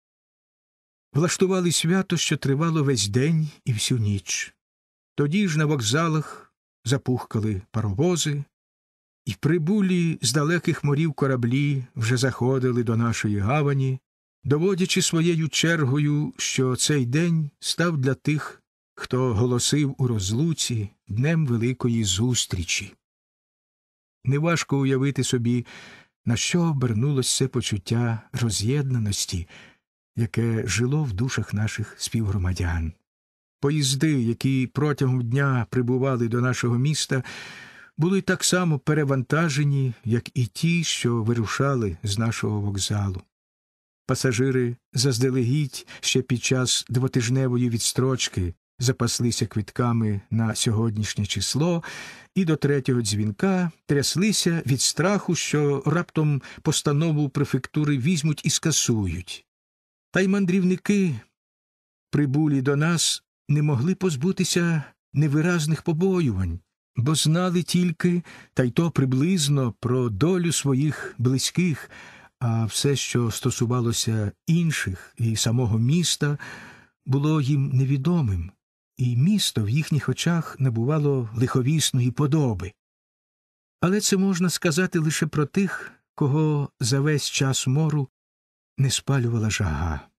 Влаштували свято, що тривало весь день і всю ніч. Тоді ж на вокзалах запухкали паровози, і прибулі з далеких морів кораблі вже заходили до нашої гавані, доводячи своєю чергою, що цей день став для тих, хто голосив у розлуці, днем великої зустрічі. Неважко уявити собі, на що обернулось це почуття роз'єднаності, яке жило в душах наших співгромадян. Поїзди, які протягом дня прибували до нашого міста, були так само перевантажені, як і ті, що вирушали з нашого вокзалу. Пасажири заздалегідь ще під час двотижневої відстрочки запаслися квитками на сьогоднішнє число і до третього дзвінка тряслися від страху, що раптом постанову префектури візьмуть і скасують. Та й мандрівники, прибулі до нас, не могли позбутися невиразних побоювань, бо знали тільки, та й то приблизно, про долю своїх близьких, а все, що стосувалося інших і самого міста, було їм невідомим, і місто в їхніх очах набувало лиховісної подоби. Але це можна сказати лише про тих, кого за весь час мору не спалювала жага.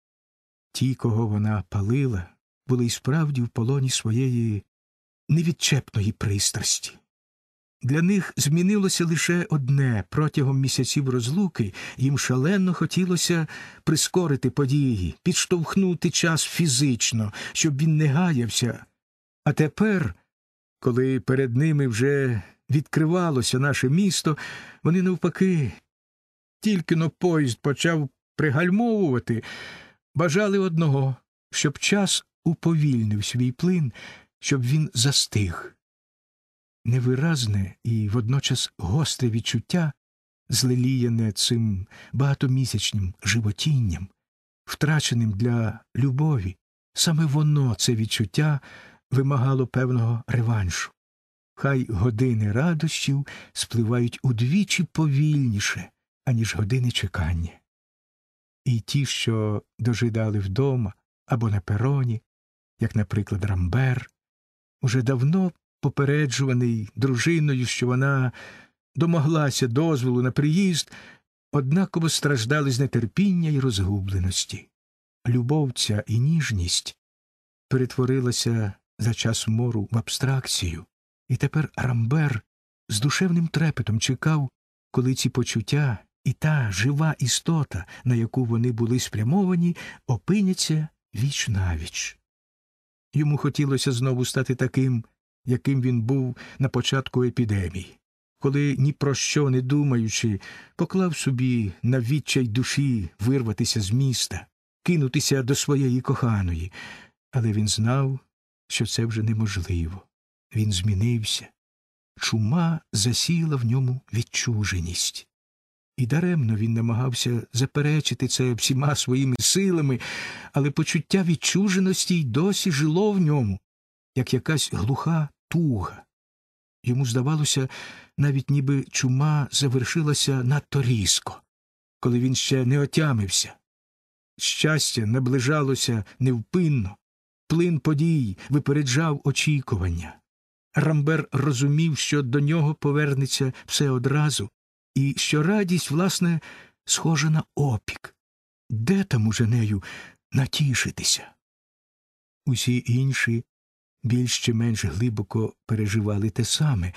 Ті, кого вона палила, були й справді в полоні своєї невідчепної пристрасті. Для них змінилося лише одне – протягом місяців розлуки їм шалено хотілося прискорити події, підштовхнути час фізично, щоб він не гаявся. А тепер, коли перед ними вже відкривалося наше місто, вони навпаки, тільки-но поїзд почав пригальмовувати, бажали одного – щоб час уповільнив свій плин, щоб він застиг. Невиразне і водночас гостре відчуття, злеліяне цим багатомісячним животінням, втраченим для любові, саме воно, це відчуття, вимагало певного реваншу. Хай години радощів спливають удвічі повільніше, аніж години чекання. І ті, що дожидали вдома або на пероні, як, наприклад, Рамбер, уже давно попереджуваний дружиною, що вона домоглася дозволу на приїзд, однаково страждали з нетерпіння і розгубленості. Любов ця і ніжність перетворилася за час мору в абстракцію, і тепер Рамбер з душевним трепетом чекав, коли ці почуття і та жива істота, на яку вони були спрямовані, опиняться віч-навіч. Йому хотілося знову стати таким, яким він був на початку епідемії, коли, ні про що не думаючи, поклав собі на відчай душі вирватися з міста, кинутися до своєї коханої. Але він знав, що це вже неможливо. Він змінився. Чума засіяла в ньому відчуженість. І даремно він намагався заперечити це всіма своїми силами, але почуття відчуженості й досі жило в ньому, як якась глуха туга. Йому здавалося, навіть ніби чума завершилася надто різко, коли він ще не отямився. Щастя наближалося невпинно, плин подій випереджав очікування. Рамбер розумів, що до нього повернеться все одразу, і що радість, власне, схожа на опік. Де там уже нею натішитися? Усі інші більш чи менш глибоко переживали те саме,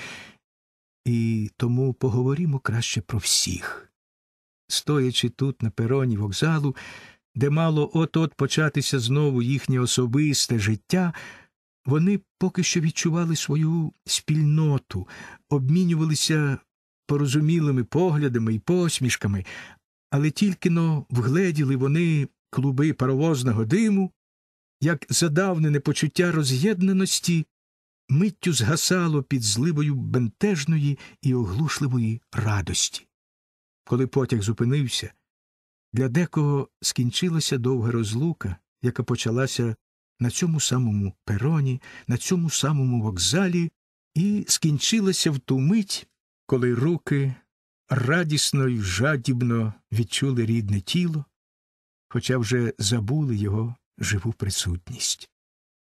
і тому поговоримо краще про всіх. Стоячи тут на пероні вокзалу, де мало от-от початися знову їхнє особисте життя, вони поки що відчували свою спільноту, обмінювалися порозумілими поглядами і посмішками, але тільки-но вгледіли вони клуби паровозного диму, як задавнене почуття роз'єднаності миттю згасало під зливою бентежної і оглушливої радості. Коли потяг зупинився, для декого скінчилася довга розлука, яка почалася на цьому самому пероні, на цьому самому вокзалі, і скінчилася в ту мить, коли руки радісно й жадібно відчули рідне тіло, хоча вже забули його живу присутність.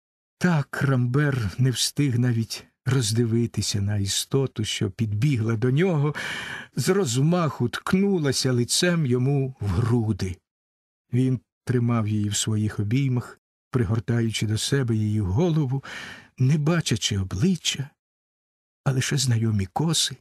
Так Рамбер не встиг навіть роздивитися на істоту, що підбігла до нього, з розмаху ткнулася лицем йому в груди. Він тримав її в своїх обіймах, пригортаючи до себе її голову, не бачачи обличчя, а лише знайомі коси.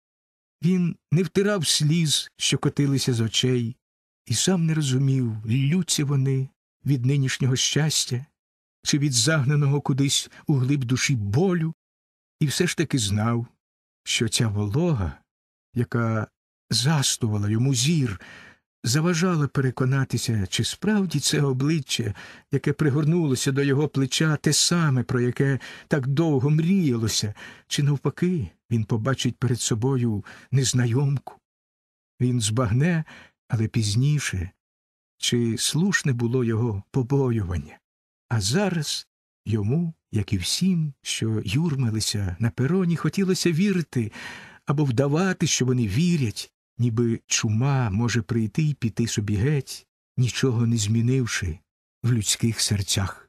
Він не втирав сліз, що котилися з очей, і сам не розумів, ллються вони від нинішнього щастя чи від загнаного кудись у глиб душі болю, і все ж таки знав, що ця волога, яка застувала йому зір, заважала переконатися, чи справді це обличчя, яке пригорнулося до його плеча, те саме, про яке так довго мріялося, чи навпаки він побачить перед собою незнайомку. Він збагне, але пізніше, чи слушне було його побоювання. А зараз йому, як і всім, що юрмилися на пероні, хотілося вірити або вдавати, що вони вірять, ніби чума може прийти і піти собі геть, нічого не змінивши в людських серцях.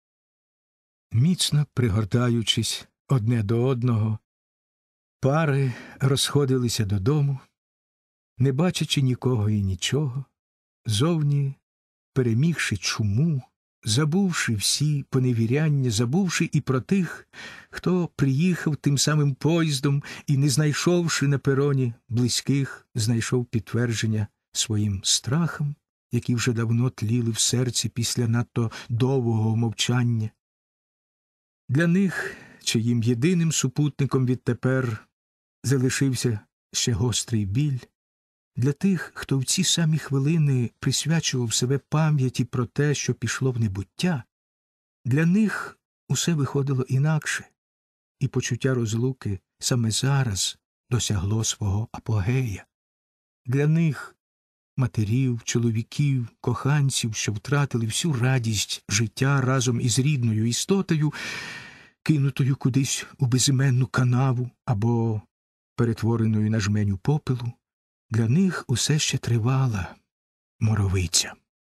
Міцно пригортаючись одне до одного, пари розходилися додому, не бачачи нікого і нічого, зовні перемігши чуму, забувши всі поневіряння, забувши і про тих, хто приїхав тим самим поїздом і, не знайшовши на пероні близьких, знайшов підтвердження своїм страхам, які вже давно тліли в серці після надто довгого мовчання. Для них, чиїм єдиним супутником відтепер залишився ще гострий біль, для тих, хто в ці самі хвилини присвячував себе пам'яті про те, що пішло в небуття, для них усе виходило інакше, і почуття розлуки саме зараз досягло свого апогея. Для них, матерів, чоловіків, коханців, що втратили всю радість життя разом із рідною істотою, кинутою кудись у безіменну канаву або перетвореною на жменю попелу, для них усе ще тривала моровиця.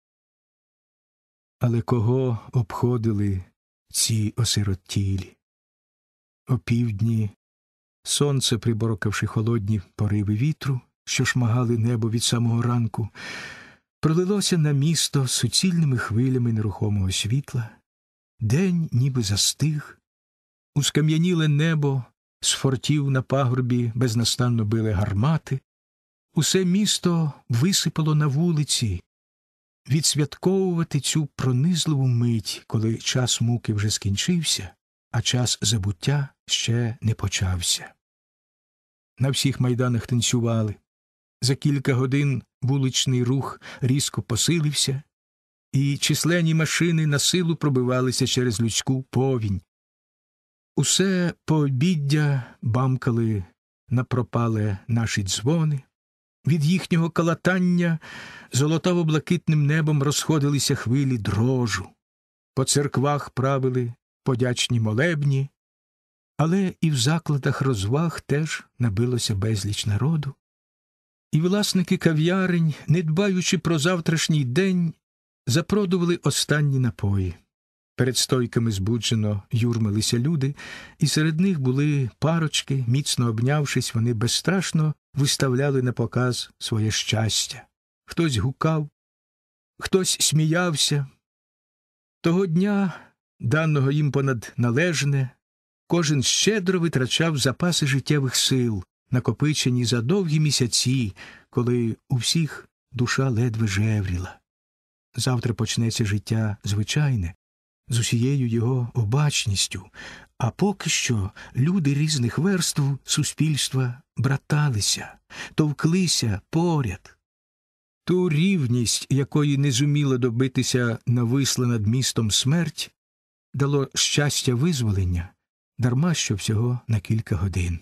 Але кого обходили ці осиротілі? Опівдні, сонце, приборкавши холодні пориви вітру, що шмагали небо від самого ранку, пролилося на місто суцільними хвилями нерухомого світла. День ніби застиг, у скам'яніле небо з фортів на пагорбі безнастанно били гармати. Усе місто висипало на вулиці відсвятковувати цю пронизливу мить, коли час муки вже скінчився, а час забуття ще не почався. На всіх майданах танцювали. За кілька годин вуличний рух різко посилився, і численні машини на силу пробивалися через людську повінь. Усе пообіддя бамкали напропале наші дзвони. Від їхнього калатання золотаво-блакитним небом розходилися хвилі дрожу. По церквах правили подячні молебні, але і в закладах розваг теж набилося безліч народу. І власники кав'ярень, не дбаючи про завтрашній день, запродували останні напої. Перед стойками збуджено юрмилися люди, і серед них були парочки, міцно обнявшись, вони безстрашно виставляли на показ своє щастя. Хтось гукав, хтось сміявся. Того дня, даного їм понад належне, кожен щедро витрачав запаси життєвих сил, накопичені за довгі місяці, коли у всіх душа ледве жевріла. Завтра почнеться життя звичайне, з усією його обачністю, а поки що люди різних верств суспільства браталися, товклися поряд. Ту рівність, якої не зуміла добитися нависла над містом смерть, дало щастя визволення, дарма що всього на кілька годин.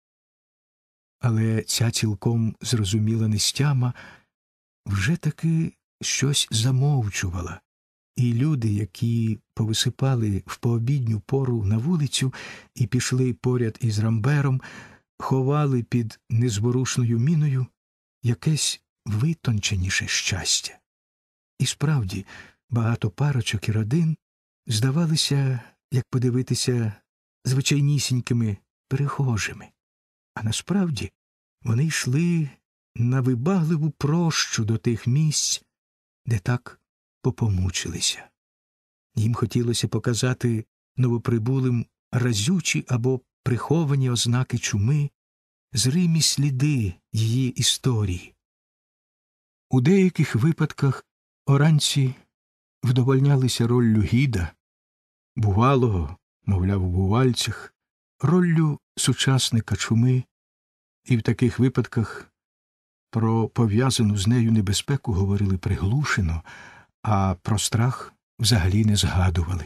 Але ця цілком зрозуміла нестяма вже таки щось замовчувала, і люди, які повисипали в пообідню пору на вулицю і пішли поряд із Рамбером, ховали під незворушною міною якесь витонченіше щастя. І справді, багато парочок і родин здавалися, як подивитися, звичайнісінькими перехожими. А насправді вони йшли на вибагливу прощу до тих місць, де так попомучилися. Їм хотілося показати новоприбулим разючі або приховані ознаки чуми, зримі сліди її історії. У деяких випадках оранці вдовольнялися роллю гіда, бувалого, мовляв, у бувальцях, роллю сучасника чуми, і в таких випадках про пов'язану з нею небезпеку говорили приглушено, а про страх взагалі не згадували.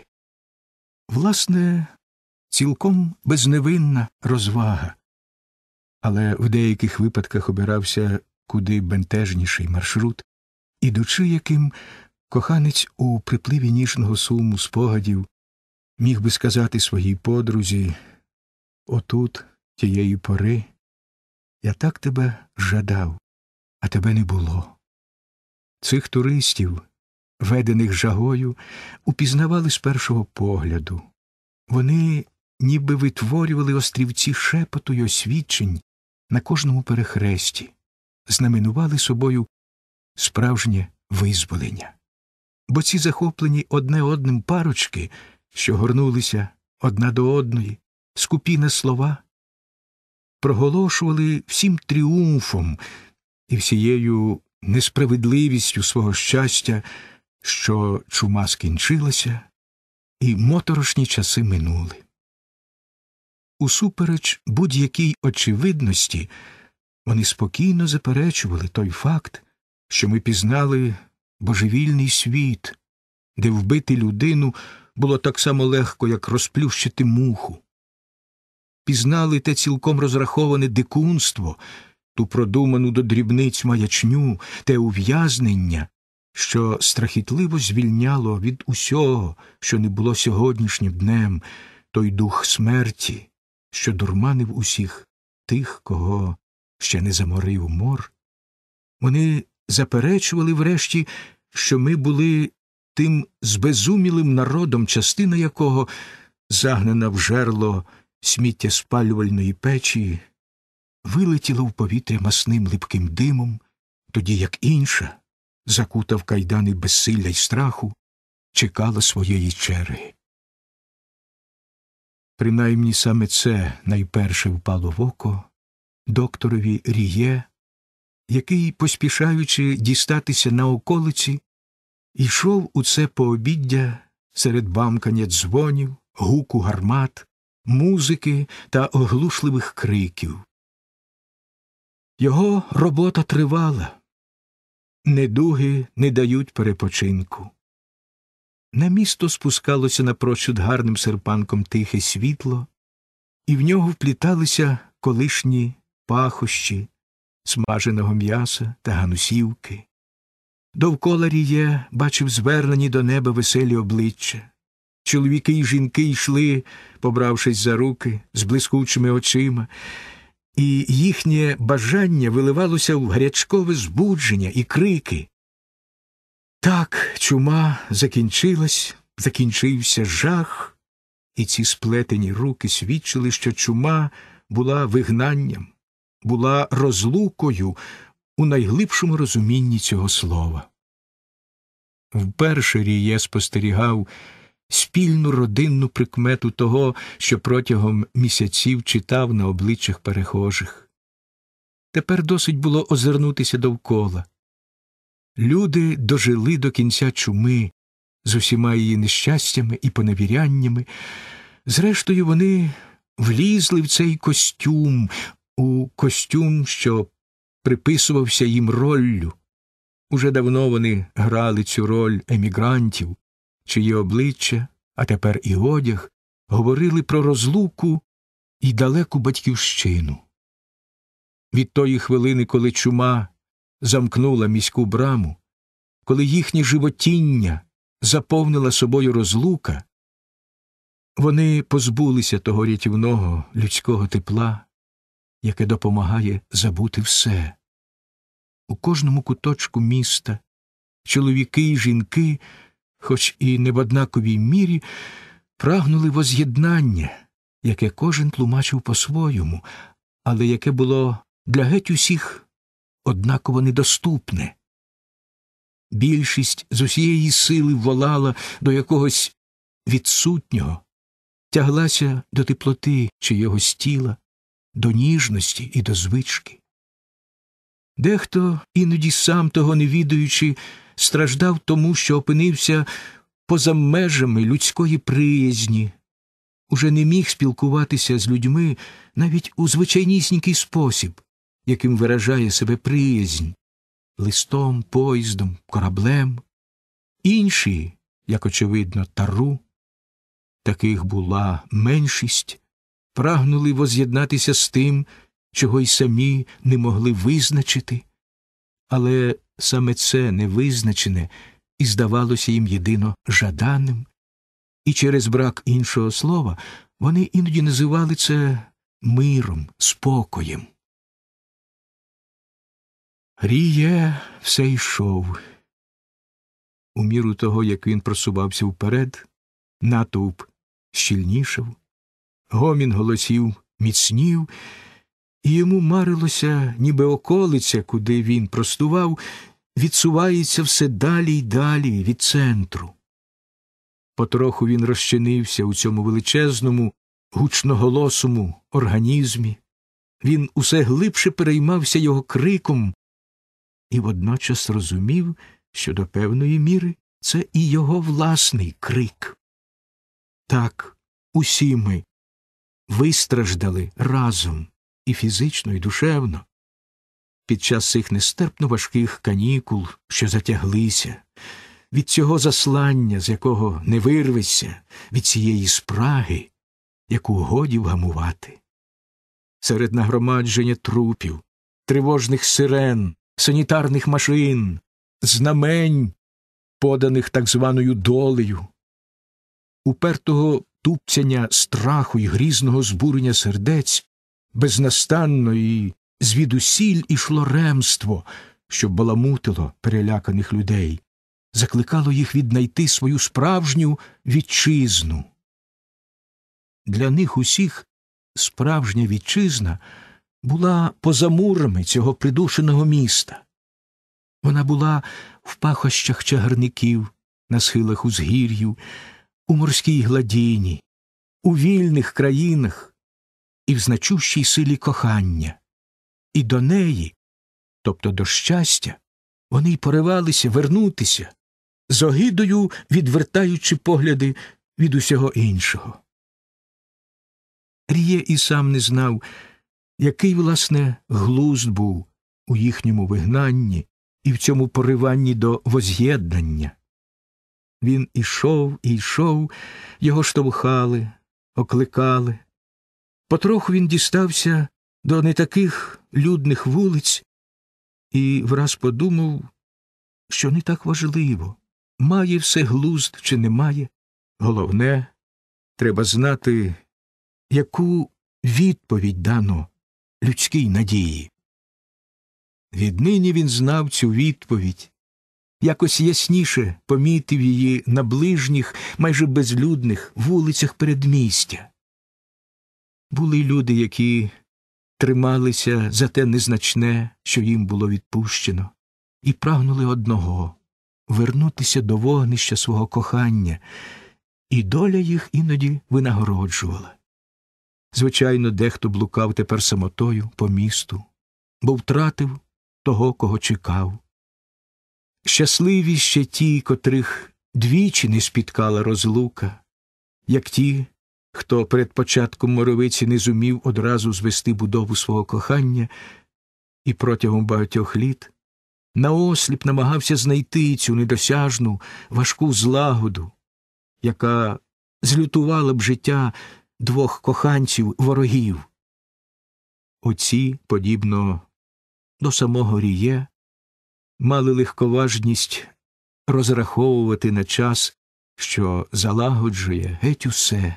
Власне, цілком безневинна розвага, але в деяких випадках обирався куди бентежніший маршрут, ідучи яким коханець у припливі ніжного суму спогадів міг би сказати своїй подрузі: «Отут, тієї пори, я так тебе жадав, а тебе не було». Цих туристів, ведених жагою, упізнавали з першого погляду. Вони ніби витворювали острівці шепоту й освідчень на кожному перехресті, знаменували собою справжнє визволення. Бо ці захоплені одне одним парочки, що горнулися одна до одної, скупі на слова, проголошували всім тріумфом і всією несправедливістю свого щастя, що чума скінчилася і моторошні часи минули. Усупереч будь-якій очевидності, вони спокійно заперечували той факт, що ми пізнали божевільний світ, де вбити людину було так само легко, як розплющити муху. Пізнали те цілком розраховане дикунство, ту продуману до дрібниць маячню, те ув'язнення, що страхітливо звільняло від усього, що не було сьогоднішнім днем, той дух смерті, що дурманив усіх тих, кого ще не заморив мор. Вони заперечували врешті, що ми були тим збезумілим народом, частина якого, загнана в жерло сміттєспалювальної печі, вилетіла в повітря масним липким димом, тоді як інша, закута в кайдани безсилля й страху, чекала своєї черги. Принаймні саме це найперше впало в око докторові Ріє, який, поспішаючи дістатися на околиці, йшов у це пообіддя серед бамкання дзвонів, гуку гармат, музики та оглушливих криків. Його робота тривала. Недуги не дають перепочинку. На місто спускалося напрочуд гарним серпанком тихе світло, і в нього впліталися колишні пахощі смаженого м'яса та ганусівки. Довкола Ріє бачив звернені до неба веселі обличчя. Чоловіки й жінки йшли, побравшись за руки, з блискучими очима, і їхнє бажання виливалося в гарячкове збудження і крики. Так чума закінчилась, закінчився жах, і ці сплетені руки свідчили, що чума була вигнанням, була розлукою у найглибшому розумінні цього слова. Вперше Ріє спостерігав спільну родинну прикмету того, що протягом місяців читав на обличчях перехожих. Тепер досить було озирнутися довкола. Люди дожили до кінця чуми з усіма її нещастями і поневіряннями. Зрештою, вони влізли в цей костюм, у костюм, що приписувався їм роллю. Уже давно вони грали цю роль емігрантів, чиї обличчя, а тепер і одяг, говорили про розлуку і далеку батьківщину. Від тої хвилини, коли чума замкнула міську браму, коли їхнє животіння заповнила собою розлука, вони позбулися того рятівного людського тепла, яке допомагає забути все. У кожному куточку міста чоловіки й жінки, хоч і не в однаковій мірі, прагнули воз'єднання, яке кожен тлумачив по-своєму, але яке було для геть усіх однаково недоступне. Більшість з усієї сили волала до якогось відсутнього, тяглася до теплоти чиєгось тіла, до ніжності і до звички. Дехто, іноді сам того не відаючи, страждав тому, що опинився поза межами людської приязні, уже не міг спілкуватися з людьми навіть у звичайнісінький спосіб, яким виражає себе приязнь – листом, поїздом, кораблем. Інші, як очевидно, тару, таких була меншість, прагнули воз'єднатися з тим, чого й самі не могли визначити, але саме це невизначене і здавалося їм єдино жаданим, і через брак іншого слова вони іноді називали це миром, спокоєм. Ріє все йшов. У міру того, як він просувався вперед, натовп щільнішав, гомін голосів міцнів, і йому марилося, ніби околиця, куди він простував, відсувається все далі й далі від центру. Потроху він розчинився у цьому величезному, гучноголосому організмі. Він усе глибше переймався його криком і водночас розумів, що до певної міри це і його власний крик. Так, усі ми вистраждали разом і фізично, і душевно під час цих нестерпно важких канікул, що затяглися, від цього заслання, з якого не вирвешся, від цієї спраги, яку годі вгамувати. Серед нагромадження трупів, тривожних сирен, санітарних машин, знамень, поданих так званою долею, упертого тупцяння страху і грізного збурення сердець, безнастанно і звідусіль ішло ремство, що баламутило переляканих людей, закликало їх віднайти свою справжню вітчизну. Для них усіх справжня вітчизна була поза мурами цього придушеного міста. Вона була в пахощах чагарників, на схилах узгір'їв, у морській гладіні, у вільних країнах і в значущій силі кохання. І до неї, тобто до щастя, вони й поривалися вернутися, з огидою відвертаючи погляди від усього іншого. Ріє і сам не знав, який, власне, глузд був у їхньому вигнанні і в цьому пориванні до воз'єднання. Він ішов і йшов, його штовхали, окликали. Потроху він дістався до не таких людних вулиць і враз подумав, що не так важливо, має все глузд чи не має. Головне, треба знати, яку відповідь дано людській надії. Віднині він знав цю відповідь, якось ясніше помітив її на ближніх, майже безлюдних вулицях передмістя. Були люди, які трималися за те незначне, що їм було відпущено, і прагнули одного – вернутися до вогнища свого кохання, і доля їх іноді винагороджувала. Звичайно, дехто блукав тепер самотою по місту, бо втратив того, кого чекав. Щасливі ще ті, котрих двічі не спіткала розлука, як ті, хто перед початком Моровиці не зумів одразу звести будову свого кохання і протягом багатьох літ наосліп намагався знайти цю недосяжну, важку злагоду, яка злютувала б життя двох коханців-ворогів. Оці, подібно до самого Ріє, мали легковажність розраховувати на час, що залагоджує геть усе.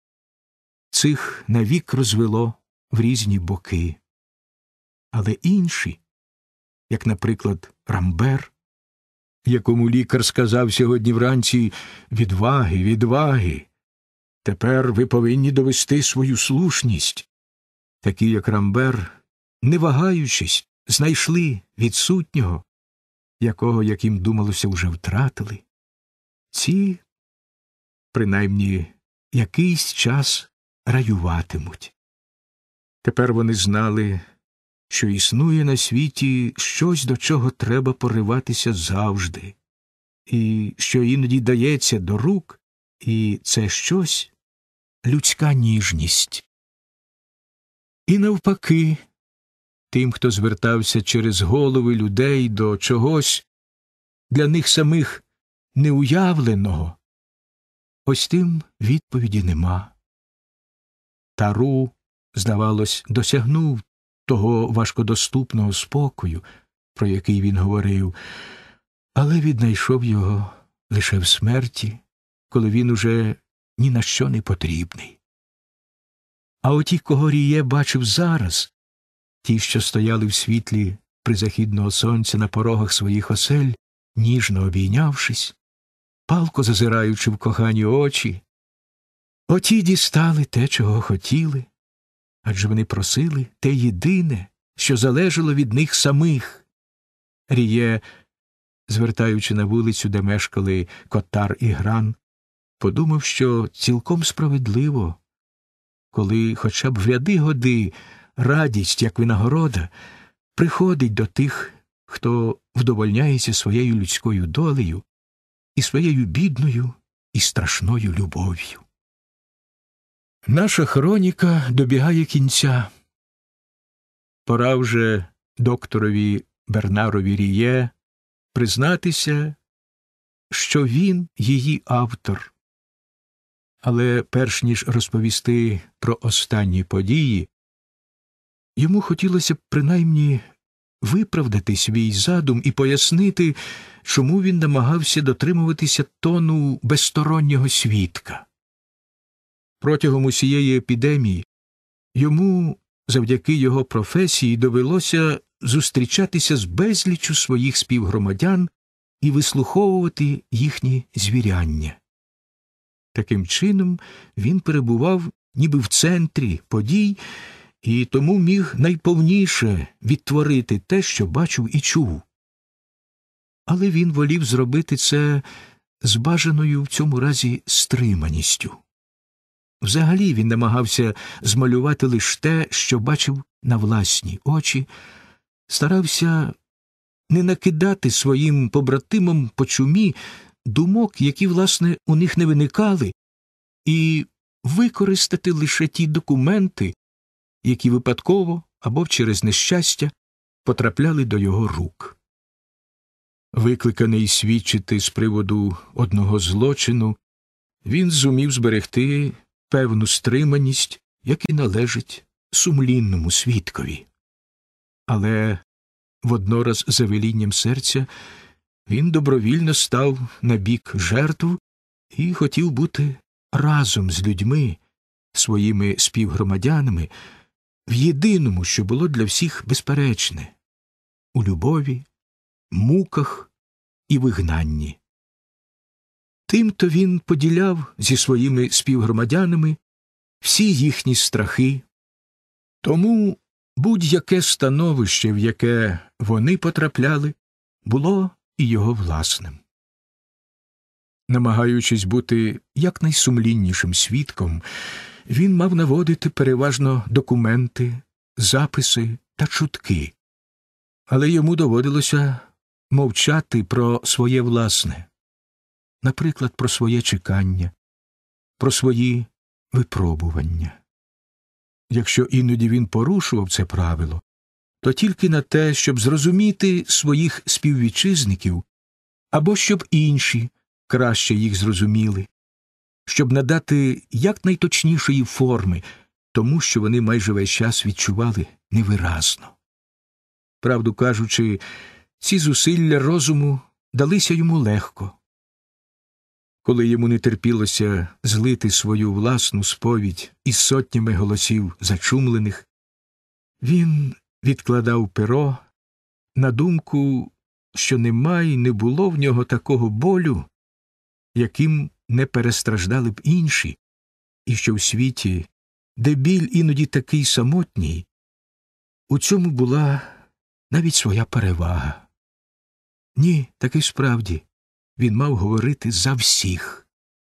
Цих навік розвело в різні боки. Але інші, як, наприклад, Рамбер, якому лікар сказав сьогодні вранці «відваги, відваги, тепер ви повинні довести свою слушність», такі, як Рамбер, не вагаючись, знайшли відсутнього, якого, як їм думалося, вже втратили. Ці, принаймні, якийсь час раюватимуть. Тепер вони знали, що існує на світі щось, до чого треба пориватися завжди, і що іноді дається до рук, і це щось – людська ніжність. І навпаки, тим, хто звертався через голови людей до чогось для них самих неуявленого, ось тим відповіді нема. Тару, здавалось, досягнув того важкодоступного спокою, про який він говорив, але віднайшов його лише в смерті, коли він уже ні на що не потрібний. А оті, кого Ріє бачив зараз, ті, що стояли в світлі призахідного сонця на порогах своїх осель, ніжно обійнявшись, палко зазираючи в кохані очі, оті дістали те, чого хотіли, адже вони просили те єдине, що залежало від них самих. Ріє, звертаючи на вулицю, де мешкали Котар і Гран, подумав, що цілком справедливо, коли хоча б в ряди годи радість, як винагорода, приходить до тих, хто вдовольняється своєю людською долею і своєю бідною і страшною любов'ю. Наша хроніка добігає кінця. Пора вже докторові Бернарові Ріє признатися, що він її автор. Але перш ніж розповісти про останні події, йому хотілося б принаймні виправдати свій задум і пояснити, чому він намагався дотримуватися тону безстороннього свідка. Протягом усієї епідемії йому, завдяки його професії, довелося зустрічатися з безліччю своїх співгромадян і вислуховувати їхні звіряння. Таким чином, він перебував ніби в центрі подій і тому міг найповніше відтворити те, що бачив і чув. Але він волів зробити це з бажаною в цьому разі стриманістю. Взагалі він намагався змалювати лише те, що бачив на власні очі, старався не накидати своїм побратимам по чумі думок, які, власне, у них не виникали, і використати лише ті документи, які випадково або через нещастя потрапляли до його рук. Викликаний свідчити з приводу одного злочину, він зумів зберегти певну стриманість, як і належить сумлінному свідкові. Але воднораз за велінням серця він добровільно став на бік жертв і хотів бути разом з людьми, своїми співгромадянами, в єдиному, що було для всіх безперечне – у любові, муках і вигнанні. Тимто він поділяв зі своїми співгромадянами всі їхні страхи, тому будь-яке становище, в яке вони потрапляли, було і його власним. Намагаючись бути якнайсумліннішим свідком, він мав наводити переважно документи, записи та чутки, але йому доводилося мовчати про своє власне, наприклад, про своє чекання, про свої випробування. Якщо іноді він порушував це правило, то тільки на те, щоб зрозуміти своїх співвітчизників, або щоб інші краще їх зрозуміли, щоб надати якнайточнішої форми тому, що вони майже весь час відчували невиразно. Правду кажучи, ці зусилля розуму далися йому легко. Коли йому не терпілося злити свою власну сповідь із сотнями голосів зачумлених, він відкладав перо на думку, що нема й не було в нього такого болю, яким не перестраждали б інші, і що в світі, де біль іноді такий самотній, у цьому була навіть своя перевага. Ні, таки справді, він мав говорити за всіх.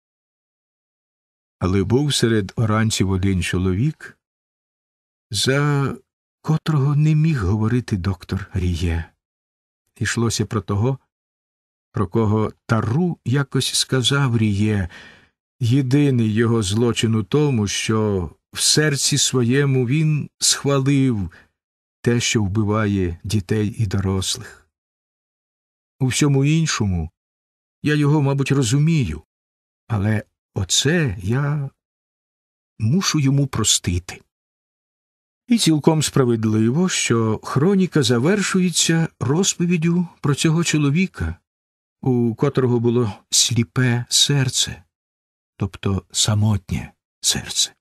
Але був серед оранців один чоловік, за котрого не міг говорити доктор Ріє. Ішлося про того, про кого Тару якось сказав Ріє: єдиний його злочин у тому, що в серці своєму він схвалив те, що вбиває дітей і дорослих. У всьому іншому я його, мабуть, розумію, але оце я мушу йому простити. І цілком справедливо, що хроніка завершується розповіддю про цього чоловіка, у котрого було сліпе серце, тобто самотнє серце.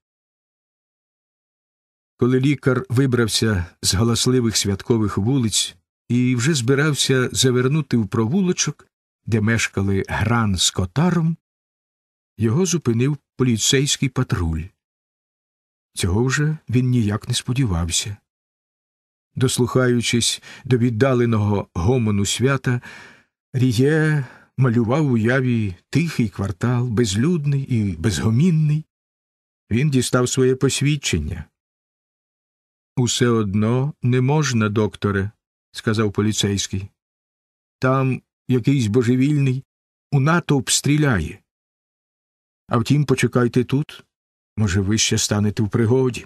Коли лікар вибрався з галасливих святкових вулиць і вже збирався завернути в провулочок, де мешкали Гран з Котаром, його зупинив поліцейський патруль. Цього вже він ніяк не сподівався. Дослухаючись до віддаленого гомону свята, Ріє малював в уяві тихий квартал, безлюдний і безгомінний. Він дістав своє посвідчення. «Усе одно не можна, докторе», – сказав поліцейський. «Там якийсь божевільний у натовп стріляє. А втім, почекайте тут, може, ви ще станете в пригоді».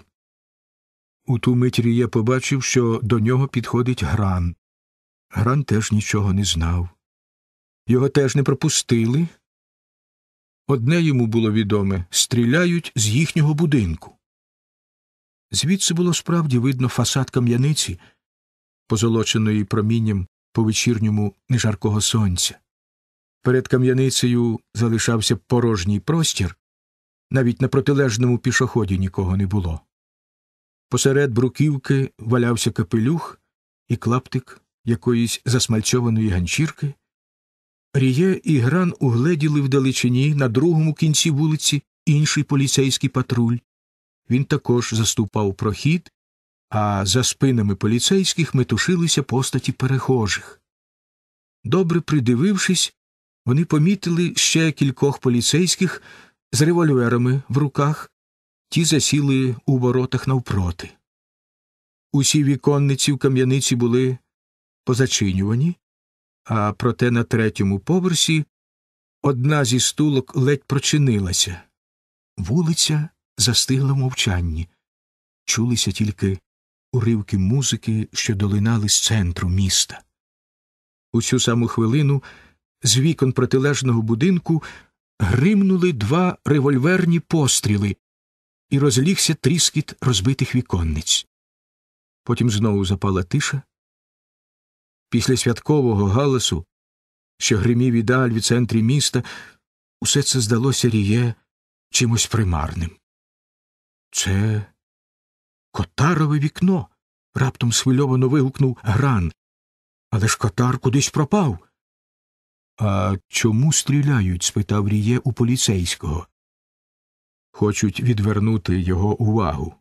У ту мить Ріє побачив, що до нього підходить Гран. Гран теж нічого не знав. Його теж не пропустили. Одне йому було відоме – стріляють з їхнього будинку. Звідси було справді видно фасад кам'яниці, позолоченої промінням по вечірньому нежаркого сонця. Перед кам'яницею залишався порожній простір, навіть на протилежному пішоході нікого не було. Посеред бруківки валявся капелюх і клаптик якоїсь засмальцьованої ганчірки. Ріє і Гран угледіли вдалечині на другому кінці вулиці інший поліцейський патруль. Він також заступав прохід, а за спинами поліцейських метушилися постаті перехожих. Добре придивившись, вони помітили ще кількох поліцейських з револьверами в руках, ті засіли у воротах навпроти. Усі віконниці в кам'яниці були позачинювані, а проте на третьому поверсі одна зі стулок ледь прочинилася. Вулиця застигла в мовчанні. Чулися тільки уривки музики, що долинали з центру міста. У цю саму хвилину з вікон протилежного будинку гримнули два револьверні постріли, і розлігся тріскіт розбитих віконниць. Потім знову запала тиша. Після святкового галасу, що гримів ідаль в центрі міста, усе це здалося Ріє чимось примарним. «Це Котарове вікно!» – раптом схвильовано вигукнув Гран. «Але ж Котар кудись пропав!» А чому стріляють? Спитав Ріє у поліцейського. Хочуть відвернути його увагу.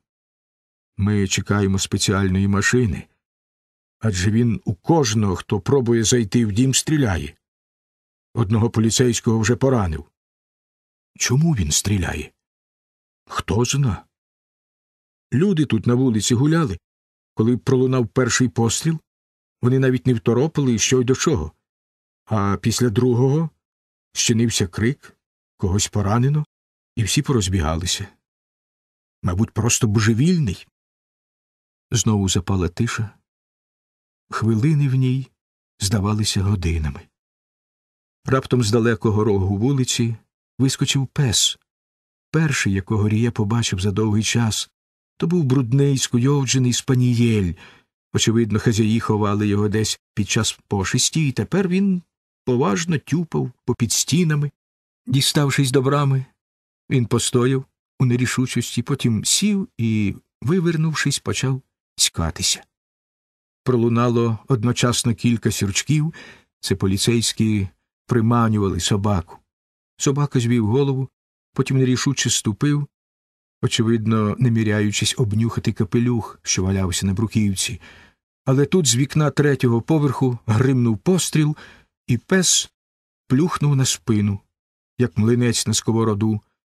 Ми чекаємо спеціальної машини. Адже він у кожного, хто пробує зайти в дім, стріляє. Одного поліцейського вже поранив. Чому він стріляє? Хто зна? Люди тут на вулиці гуляли. Коли пролунав перший постріл, вони навіть не второпали, що й до чого. А після другого щинився крик, когось поранено, і всі порозбігалися. Мабуть, просто божевільний. Знову запала тиша. Хвилини в ній здавалися годинами. Раптом з далекого рогу вулиці вискочив пес. Перший, якого Ріє побачив за довгий час, то був брудний, скуйовджений спанієль. Очевидно, хазяї ховали його десь під час пошесті, і тепер він поважно тюпав попід стінами. Діставшись до брами, він постояв у нерішучості, потім сів і, вивернувшись, почав цькатися. Пролунало одночасно кілька сюрчків, це поліцейські приманювали собаку. Собака звів голову, потім нерішуче ступив, очевидно, не міряючись обнюхати капелюх, що валявся на бруківці. Але тут з вікна третього поверху гримнув постріл, і пес плюхнув на спину, як млинець на сковороду.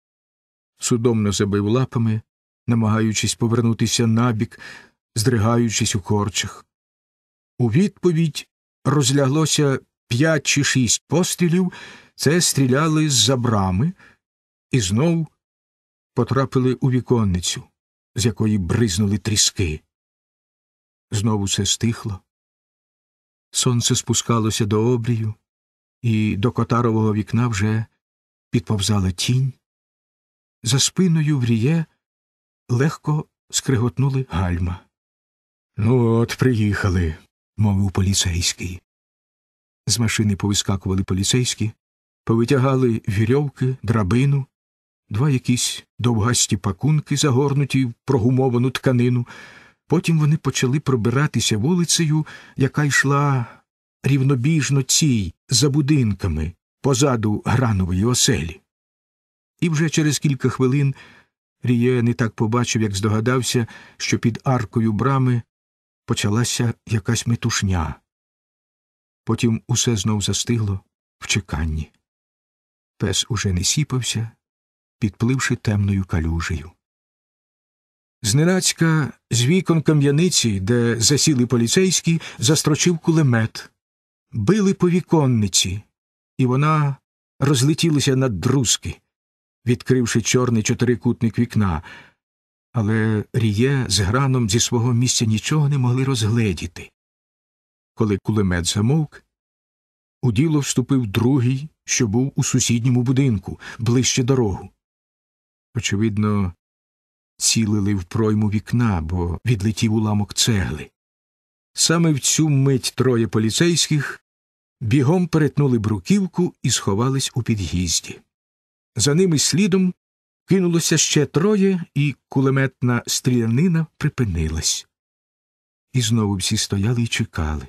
Судомно забив лапами, намагаючись повернутися набік, здригаючись у корчах. У відповідь розляглося п'ять чи шість пострілів, це стріляли з-за брами, і знов потрапили у віконницю, з якої бризнули тріски. Знову все стихло. Сонце спускалося до обрію, і до Котарового вікна вже підповзала тінь. За спиною в Ріє легко скриготнули гальма. «Ну от, приїхали», – мовив поліцейський. З машини повискакували поліцейські, повитягали вірьовки, драбину, два якісь довгасті пакунки, загорнуті в прогумовану тканину. Потім вони почали пробиратися вулицею, яка йшла рівнобіжно цій, за будинками, позаду гранової оселі. І вже через кілька хвилин Ріє не так побачив, як здогадався, що під аркою брами почалася якась метушня. Потім усе знов застигло в чеканні. Пес уже не сіпався, підпливши темною калюжею. Зненацька з вікон кам'яниці, де засіли поліцейські, застрочив кулемет. Били по віконниці, і вона розлетілася на друзки, відкривши чорний чотирикутник вікна. Але Ріє з Граном зі свого місця нічого не могли розгледіти. Коли кулемет замовк, у діло вступив другий, що був у сусідньому будинку, ближче до рогу. Очевидно, цілили в пройму вікна, бо відлетів уламок цегли. Саме в цю мить троє поліцейських бігом перетнули бруківку і сховались у під'їзді. За ними слідом кинулося ще троє, і кулеметна стрілянина припинилась. І знову всі стояли і чекали.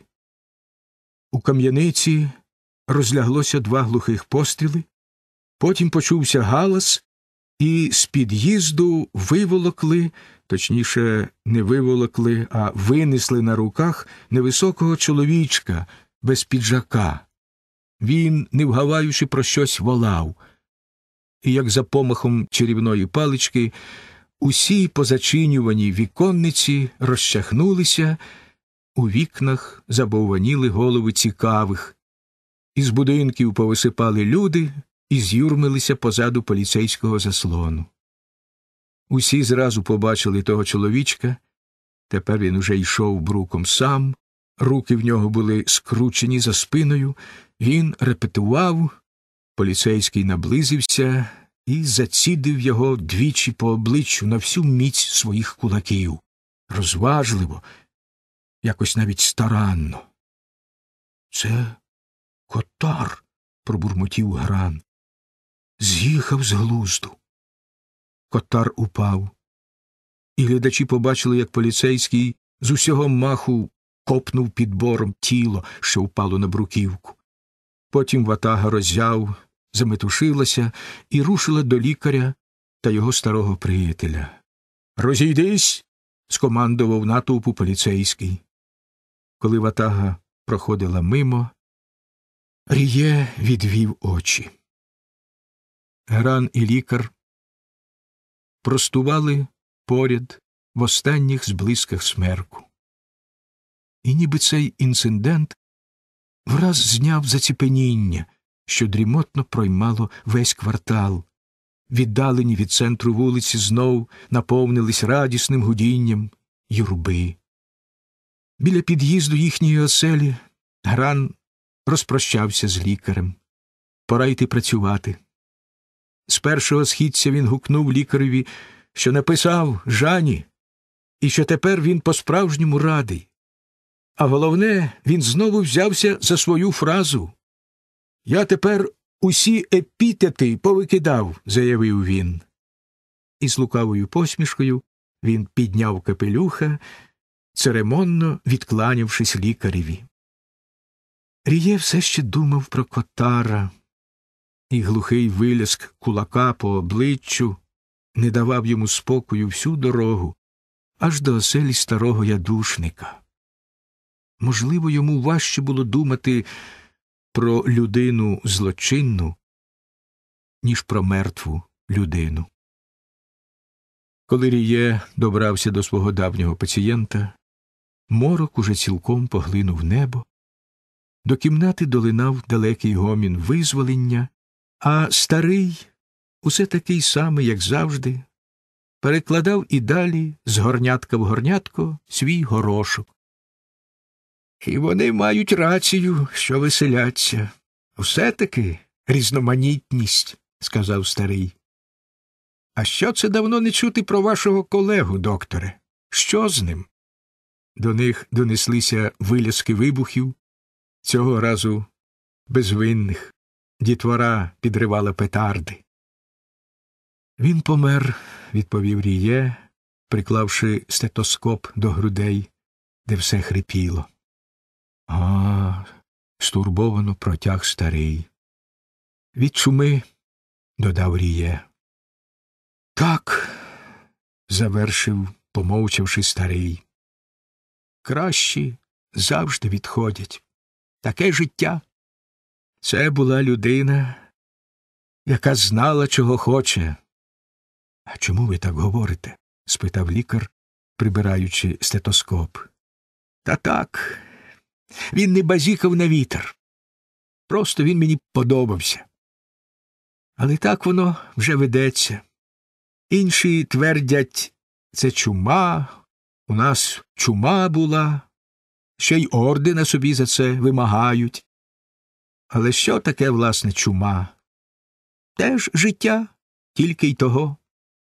У кам'яниці розляглося два глухих постріли, потім почувся галас, і з під'їзду виволокли, точніше, не виволокли, а винесли на руках невисокого чоловічка без піджака. Він, не вгаваючи, про щось волав. І як за помахом чарівної палички усі позачинювані віконниці розчахнулися, у вікнах забовваніли голови цікавих. Із будинків повисипали люди і з'юрмилися позаду поліцейського заслону. Усі зразу побачили того чоловічка. Тепер він уже йшов бруком сам, руки в нього були скручені за спиною, він репетував. Поліцейський наблизився і зацідив його двічі по обличчю на всю міць своїх кулаків. Розважливо, якось навіть старанно. — Це Котар, — пробурмотів Гран. З'їхав з глузду. Котар упав. І глядачі побачили, як поліцейський з усього маху копнув підбором тіло, що впало на бруківку. Потім ватага роззяв, заметушилася і рушила до лікаря та його старого приятеля. «Розійдись!» – скомандував натовпу поліцейський. Коли ватага проходила мимо, Ріє відвів очі. Гран і лікар простували поряд в останніх зблисках смерку. І ніби цей інцидент враз зняв заціпеніння, що дрімотно проймало весь квартал. Віддалені від центру вулиці знов наповнились радісним гудінням юрби. Біля під'їзду їхньої оселі Гран розпрощався з лікарем. Пора йти працювати. З першого східця він гукнув лікареві, що написав Жанні, і що тепер він по-справжньому радий. А головне, він знову взявся за свою фразу. «Я тепер усі епітети повикидав», – заявив він. І з лукавою посмішкою він підняв капелюха, церемонно відкланявшись лікареві. Ріє все ще думав про Котара, і глухий виляск кулака по обличчю не давав йому спокою всю дорогу, аж до оселі старого ядушника. Можливо, йому важче було думати про людину злочинну, ніж про мертву людину. Коли Ріє добрався до свого давнього пацієнта, морок уже цілком поглинув небо, до кімнати долинав далекий гомін визволення, а старий, усе такий самий, як завжди, перекладав і далі з горнятка в горнятко свій горошок. «І вони мають рацію, що веселяться. Все-таки різноманітність», – сказав старий. «А що це давно не чути про вашого колегу, докторе? Що з ним?» До них донеслися виляски вибухів, цього разу безвинних. Дітвора підривала петарди. «Він помер», – відповів Ріє, приклавши стетоскоп до грудей, де все хрипіло. «А, – стурбовано протяг старий. «Від чуми», – додав Ріє. «Так», – завершив, помовчавши старий. «Кращі завжди відходять. Таке життя. Це була людина, яка знала, чого хоче». «А чому ви так говорите?» – спитав лікар, прибираючи стетоскоп. «Та так, він не базікав на вітер. Просто він мені подобався. Але так воно вже ведеться. Інші твердять, це чума, у нас чума була, ще й ордена собі за це вимагають. Але що таке, власне, чума? Теж життя, тільки й того».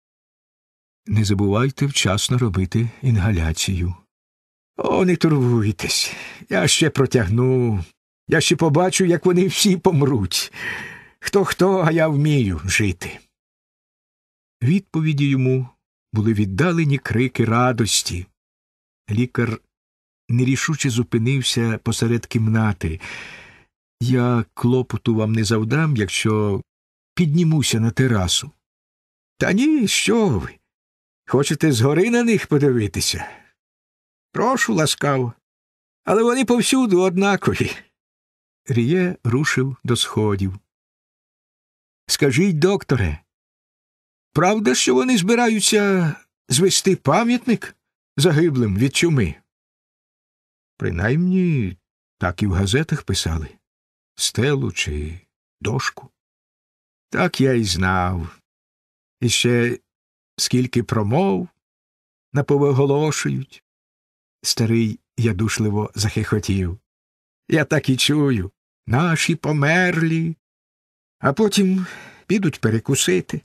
«Не забувайте вчасно робити інгаляцію». «О, не турбуйтесь, я ще протягну, я ще побачу, як вони всі помруть. Хто-хто, а я вмію жити». Відповіді йому були віддалені крики радості. Лікар нерішуче зупинився посеред кімнати. «Я клопоту вам не завдам, якщо піднімуся на терасу». «Та ні, що ви? Хочете згори на них подивитися? Прошу ласкаво, але вони повсюду однакові». Ріє рушив до сходів. «Скажіть, докторе, правда, що вони збираються звести пам'ятник загиблим від чуми?» «Принаймні, так і в газетах писали. Стелу чи дошку». «Так я й знав. І ще скільки промов наповиголошують». Старий ядушливо захихотів. «Я так і чую. Наші померлі, а потім підуть перекусити».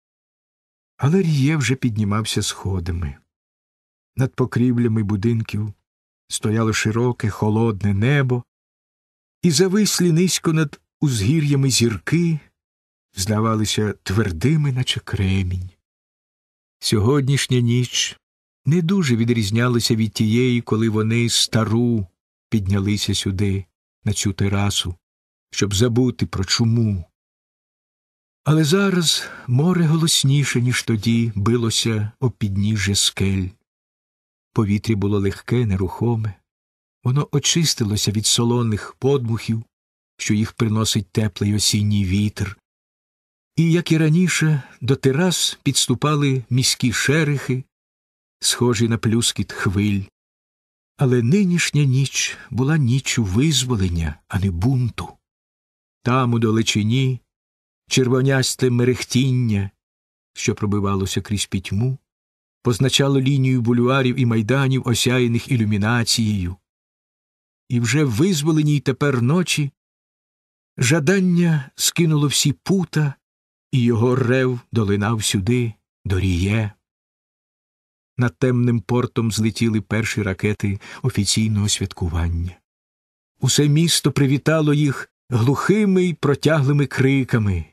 Але Ріє вже піднімався сходами. Над покрівлями будинків стояло широке, холодне небо, і завислі низько над узгір'ями зірки здавалися твердими, наче кремінь. Сьогоднішня ніч не дуже відрізнялася від тієї, коли вони стару піднялися сюди, на цю терасу, щоб забути про чуму. Але зараз море голосніше, ніж тоді, билося об підніжжя скель. Повітря було легке, нерухоме. Воно очистилося від солоних подмухів, що їх приносить теплий осінній вітер. І, як і раніше, до терас підступали міські шерихи, схожі на плюскіт хвиль. Але нинішня ніч була ніччю визволення, а не бунту. Там, у далечині, червонясте мерехтіння, що пробивалося крізь пітьму, позначало лінію бульварів і майданів, осяяних ілюмінацією. І вже в визволеній тепер ночі жадання скинуло всі пута, і його рев долинав сюди, до Ріє. Над темним портом злетіли перші ракети офіційного святкування. Усе місто привітало їх глухими й протяглими криками.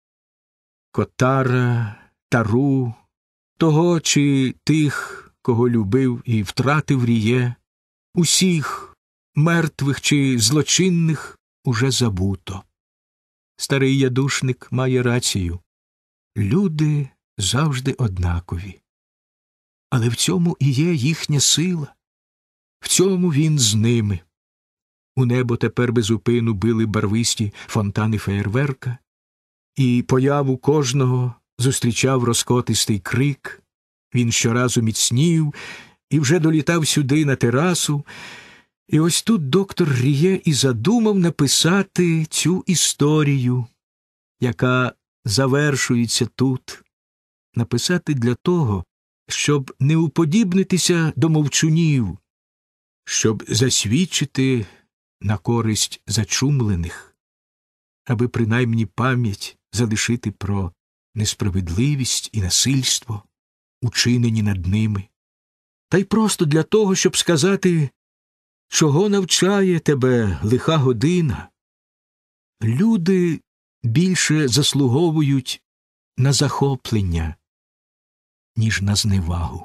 Котара, Тару, того чи тих, кого любив і втратив Ріє, усіх, мертвих чи злочинних, уже забуто. Старий ядушник має рацію. Люди завжди однакові. Але в цьому і є їхня сила. В цьому він з ними. У небо тепер безупину били барвисті фонтани феєрверка, і появу кожного зустрічав розкотистий крик. Він щоразу міцнів і вже долітав сюди, на терасу. І ось тут доктор Ріє і задумав написати цю історію, яка завершується тут. Написати для того, щоб не уподібнитися до мовчунів, щоб засвідчити на користь зачумлених, аби принаймні пам'ять залишити про несправедливість і насильство, учинені над ними, та й просто для того, щоб сказати, чого навчає тебе лиха година. Люди більше заслуговують на захоплення, ніж на зневагу.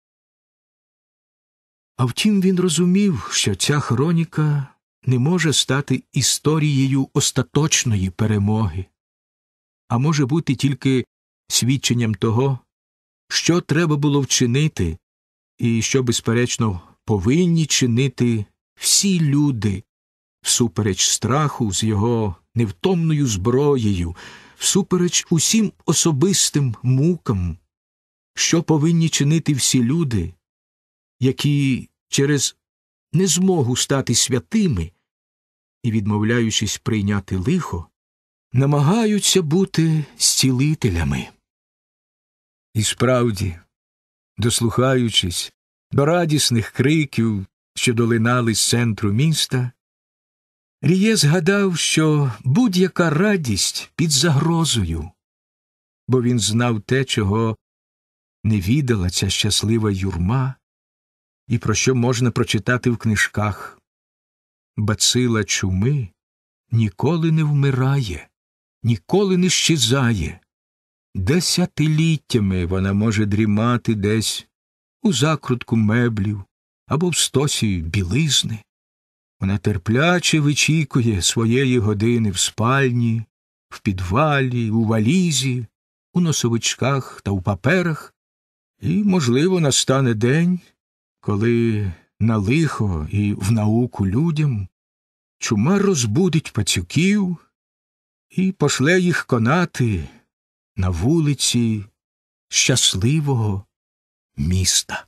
А втім, він розумів, що ця хроніка не може стати історією остаточної перемоги, а може бути тільки свідченням того, що треба було вчинити і що, безперечно, повинні чинити всі люди всупереч страху з його невтомною зброєю, всупереч усім особистим мукам, що повинні чинити всі люди, які через незмогу стати святими і, відмовляючись прийняти лихо, намагаються бути зцілителями. І справді, дослухаючись до радісних криків, що долинали з центру міста, Ріє згадав, що будь-яка радість під загрозою, бо він знав те, чого не відала ця щаслива юрма, і про що можна прочитати в книжках. Бацила чуми ніколи не вмирає, ніколи не щезає. Десятиліттями вона може дрімати десь у закрутку меблів або в стосі білизни. Вона терпляче вичікує своєї години в спальні, в підвалі, у валізі, у носовичках та у паперах, і, можливо, настане день, коли на лихо і в науку людям чума розбудить пацюків і пошле їх конати на вулиці щасливого міста.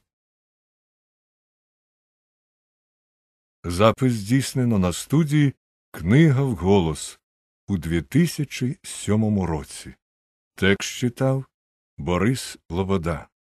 Запис здійснено на студії «Книга вголос» у дві тисячі сьомому році. Текст читав Борис Лобода.